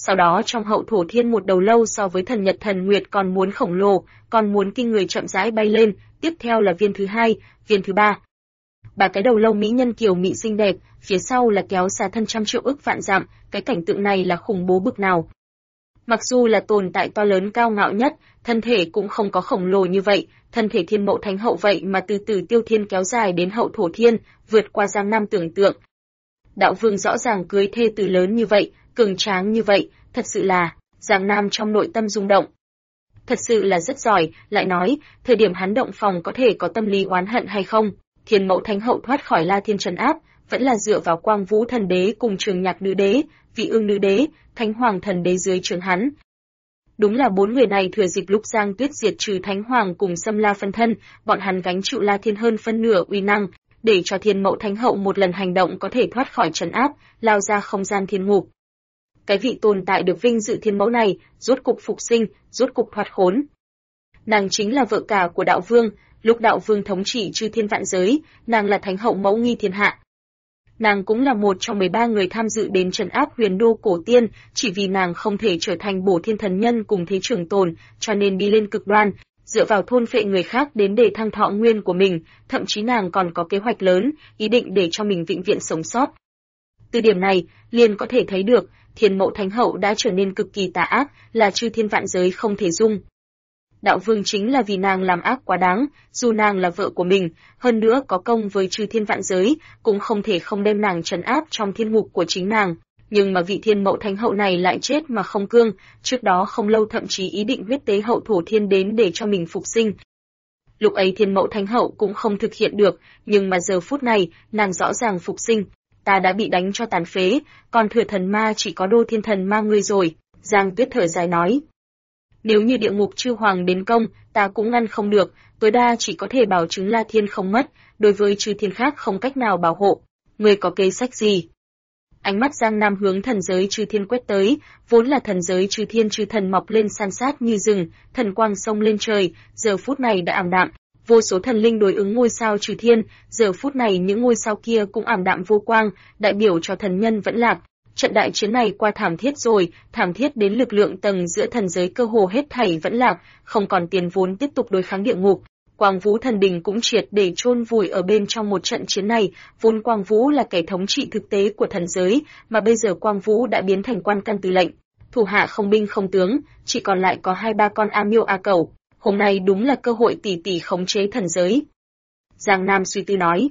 Sau đó trong hậu thổ thiên một đầu lâu so với thần nhật thần nguyệt còn muốn khổng lồ, còn muốn kinh người chậm rãi bay lên, tiếp theo là viên thứ hai, viên thứ ba. Ba cái đầu lâu mỹ nhân kiều mỹ xinh đẹp, phía sau là kéo xa thân trăm triệu ức vạn dặm, cái cảnh tượng này là khủng bố bực nào. Mặc dù là tồn tại to lớn cao ngạo nhất, thân thể cũng không có khổng lồ như vậy, thân thể thiên mẫu thánh hậu vậy mà từ từ tiêu thiên kéo dài đến hậu thổ thiên, vượt qua Giang Nam tưởng tượng. Đạo vương rõ ràng cưới thê tử lớn như vậy, cường tráng như vậy, thật sự là, Giang Nam trong nội tâm rung động. Thật sự là rất giỏi, lại nói, thời điểm hắn động phòng có thể có tâm lý oán hận hay không? Thiên mẫu thánh hậu thoát khỏi La Thiên trấn áp, vẫn là dựa vào Quang Vũ thần đế cùng Trường Nhạc nữ đế, Vị Ương nữ đế, Thánh Hoàng thần đế dưới trướng hắn. Đúng là bốn người này thừa dịp lúc Giang Tuyết diệt trừ Thánh Hoàng cùng xâm La phân thân, bọn hắn gánh chịu La Thiên hơn phân nửa uy năng, để cho Thiên mẫu thánh hậu một lần hành động có thể thoát khỏi trấn áp, lao ra không gian thiên ngục. Cái vị tồn tại được vinh dự thiên mẫu này, rốt cục phục sinh, rốt cục thoát khốn. Nàng chính là vợ cả của đạo vương, lúc đạo vương thống trị chư thiên vạn giới, nàng là thánh hậu mẫu nghi thiên hạ. Nàng cũng là một trong 13 người tham dự đến trấn áp huyền đô cổ tiên, chỉ vì nàng không thể trở thành bổ thiên thần nhân cùng thế trường tồn, cho nên đi lên cực đoan, dựa vào thôn phệ người khác đến để thăng thọ nguyên của mình, thậm chí nàng còn có kế hoạch lớn, ý định để cho mình vĩnh viễn sống sót. Từ điểm này, liền có thể thấy được, thiên mẫu thánh hậu đã trở nên cực kỳ tà ác, là chư thiên vạn giới không thể dung. Đạo vương chính là vì nàng làm ác quá đáng, dù nàng là vợ của mình, hơn nữa có công với chư thiên vạn giới, cũng không thể không đem nàng trấn áp trong thiên ngục của chính nàng. Nhưng mà vị thiên mẫu thánh hậu này lại chết mà không cương, trước đó không lâu thậm chí ý định huyết tế hậu thổ thiên đến để cho mình phục sinh. Lúc ấy thiên mẫu thánh hậu cũng không thực hiện được, nhưng mà giờ phút này, nàng rõ ràng phục sinh. Ta đã bị đánh cho tàn phế, còn thừa thần ma chỉ có đô thiên thần ma ngươi rồi, Giang Tuyết thở dài nói. Nếu như địa ngục chư hoàng đến công, ta cũng ngăn không được, tối đa chỉ có thể bảo chứng La Thiên không mất, đối với chư thiên khác không cách nào bảo hộ. Ngươi có kế sách gì? Ánh mắt Giang Nam hướng thần giới chư thiên quét tới, vốn là thần giới chư thiên chư thần mọc lên san sát như rừng, thần quang sông lên trời, giờ phút này đã ảm đạm. Vô số thần linh đối ứng ngôi sao chư thiên, giờ phút này những ngôi sao kia cũng ảm đạm vô quang, đại biểu cho thần nhân vẫn lạc. Trận đại chiến này qua thảm thiết rồi, thảm thiết đến lực lượng tầng giữa thần giới cơ hồ hết thảy vẫn lạc, không còn tiền vốn tiếp tục đối kháng địa ngục. Quang Vũ thần đình cũng triệt để chôn vùi ở bên trong một trận chiến này, vốn Quang Vũ là kẻ thống trị thực tế của thần giới, mà bây giờ Quang Vũ đã biến thành quan căn tư lệnh, thủ hạ không binh không tướng, chỉ còn lại có 2-3 con A Miêu A Cẩu. Hôm nay đúng là cơ hội tỷ tỷ khống chế thần giới. Giang Nam suy tư nói.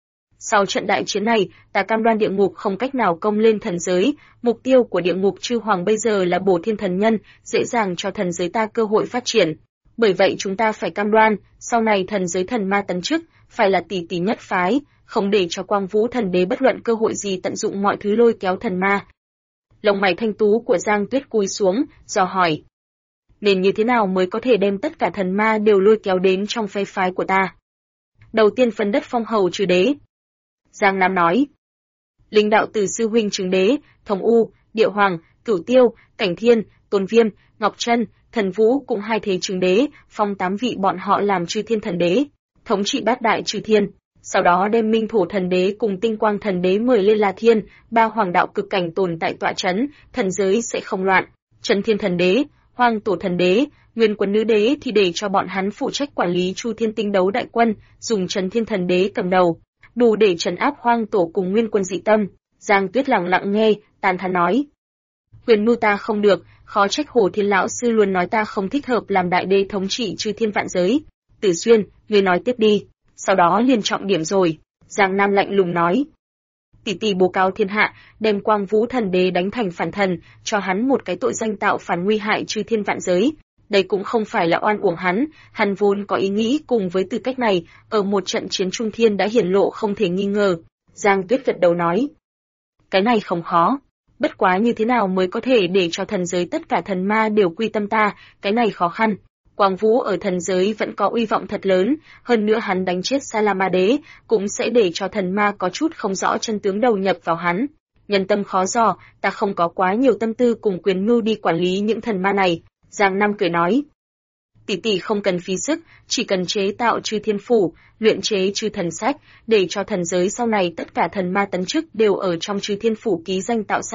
Sau trận đại chiến này, ta cam đoan địa ngục không cách nào công lên thần giới, mục tiêu của địa ngục chư hoàng bây giờ là bổ thiên thần nhân, dễ dàng cho thần giới ta cơ hội phát triển. Bởi vậy chúng ta phải cam đoan, sau này thần giới thần ma tấn chức, phải là tỷ tỷ nhất phái, không để cho Quang Vũ thần đế bất luận cơ hội gì tận dụng mọi thứ lôi kéo thần ma. Lông mày thanh tú của Giang Tuyết cúi xuống, dò hỏi. Nên như thế nào mới có thể đem tất cả thần ma đều lôi kéo đến trong phe phái của ta? Đầu tiên phân đất phong hầu trừ đế. Giang Nam nói. Linh đạo từ sư huynh trừng đế, Thống U, Địa Hoàng, Cửu Tiêu, Cảnh Thiên, Tôn Viêm, Ngọc Trân, Thần Vũ cũng hai thế trừng đế, phong 8 vị bọn họ làm chư thiên thần đế, thống trị bát đại chư thiên. Sau đó đem Minh Thổ thần đế cùng Tinh Quang thần đế mời lên La Thiên, 3 hoàng đạo cực cảnh tồn tại tọa trấn, thần giới sẽ không loạn. Trấn Thiên thần đế, Hoang Tổ thần đế, Nguyên Quân nữ đế thì để cho bọn hắn phụ trách quản lý Chu Thiên tinh đấu đại quân, dùng Trấn Thiên thần đế cầm đầu, đủ để trấn áp Hoang Tổ cùng Nguyên Quân dị tâm. Giang Tuyết lặng lặng nghe, tàn thán nói: Huyền Nu ta không được, khó trách Hồ Thiên lão sư luôn nói ta không thích hợp làm đại đế thống trị chư thiên vạn giới. Tử Xuyên, ngươi nói tiếp đi. Sau đó liền trọng điểm rồi. Giang Nam lạnh lùng nói: tỷ tỷ bố cáo thiên hạ, đem Quang Vũ thần đế đánh thành phản thần, cho hắn một cái tội danh tạo phản nguy hại chư thiên vạn giới. Đây cũng không phải là oan uổng hắn vốn có ý nghĩ cùng với tư cách này, ở một trận chiến trung thiên đã hiển lộ không thể nghi ngờ. Giang Tuyết gật đầu nói: cái này không khó. Bất quá như thế nào mới có thể để cho thần giới tất cả thần ma đều quy tâm ta, cái này khó khăn. Quang Vũ ở thần giới vẫn có uy vọng thật lớn, hơn nữa hắn đánh chết Sa La Ma Đế, cũng sẽ để cho thần ma có chút không rõ chân tướng đầu nhập vào hắn. Nhân tâm khó dò, ta không có quá nhiều tâm tư cùng quyền mưu đi quản lý những thần ma này. Giang Nam cười nói: tỷ tỷ không cần phí sức, chỉ cần chế tạo chư thiên phủ, luyện chế chư thần sách, để cho thần giới sau này tất cả thần ma tấn chức đều ở trong chư thiên phủ ký danh tạo sách,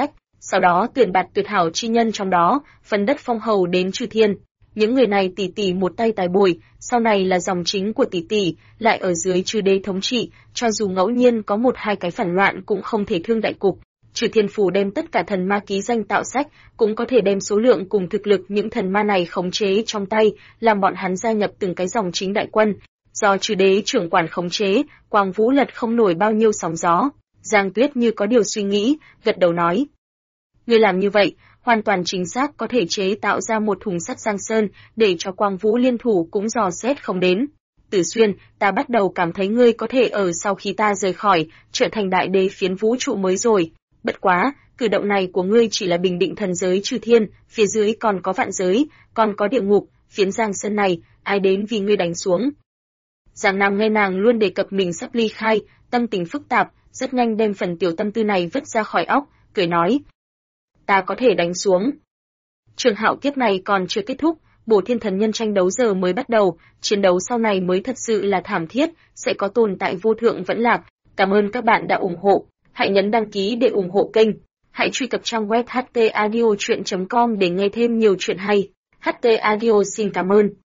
sau đó tuyển bạt tuyệt hảo chi nhân trong đó, phân đất phong hầu đến Chư Thiên. Những người này tỷ tỷ một tay tài bồi, sau này là dòng chính của tỷ tỷ, lại ở dưới Chư Đế thống trị, cho dù ngẫu nhiên có một hai cái phản loạn cũng không thể thương đại cục. Chư Thiên Phủ đem tất cả thần ma ký danh tạo sách, cũng có thể đem số lượng cùng thực lực những thần ma này khống chế trong tay, làm bọn hắn gia nhập từng cái dòng chính đại quân. Do Chư Đế trưởng quản khống chế, Quang Vũ lật không nổi bao nhiêu sóng gió. Giang Tuyết như có điều suy nghĩ, gật đầu nói. Ngươi làm như vậy, hoàn toàn chính xác có thể chế tạo ra một thùng sắt Giang Sơn, để cho Quang Vũ liên thủ cũng dò xét không đến. Tử Xuyên, ta bắt đầu cảm thấy ngươi có thể ở sau khi ta rời khỏi, trở thành đại đế phiến vũ trụ mới rồi. Bất quá, cử động này của ngươi chỉ là bình định thần giới Chư Thiên, phía dưới còn có vạn giới, còn có địa ngục, phiến Giang Sơn này, ai đến vì ngươi đánh xuống. Giang Nam nghe nàng luôn đề cập mình sắp ly khai, tâm tình phức tạp, rất nhanh đem phần tiểu tâm tư này vứt ra khỏi óc, cười nói. Ta có thể đánh xuống. Trường Hạo kiếp này còn chưa kết thúc, Bổ Thiên Thần Nhân tranh đấu giờ mới bắt đầu, chiến đấu sau này mới thật sự là thảm thiết, sẽ có tồn tại vô thượng vẫn lạc. Cảm ơn các bạn đã ủng hộ, hãy nhấn đăng ký để ủng hộ kênh, hãy truy cập trang web htaudio.com để nghe thêm nhiều chuyện hay. HT Audio xin cảm ơn.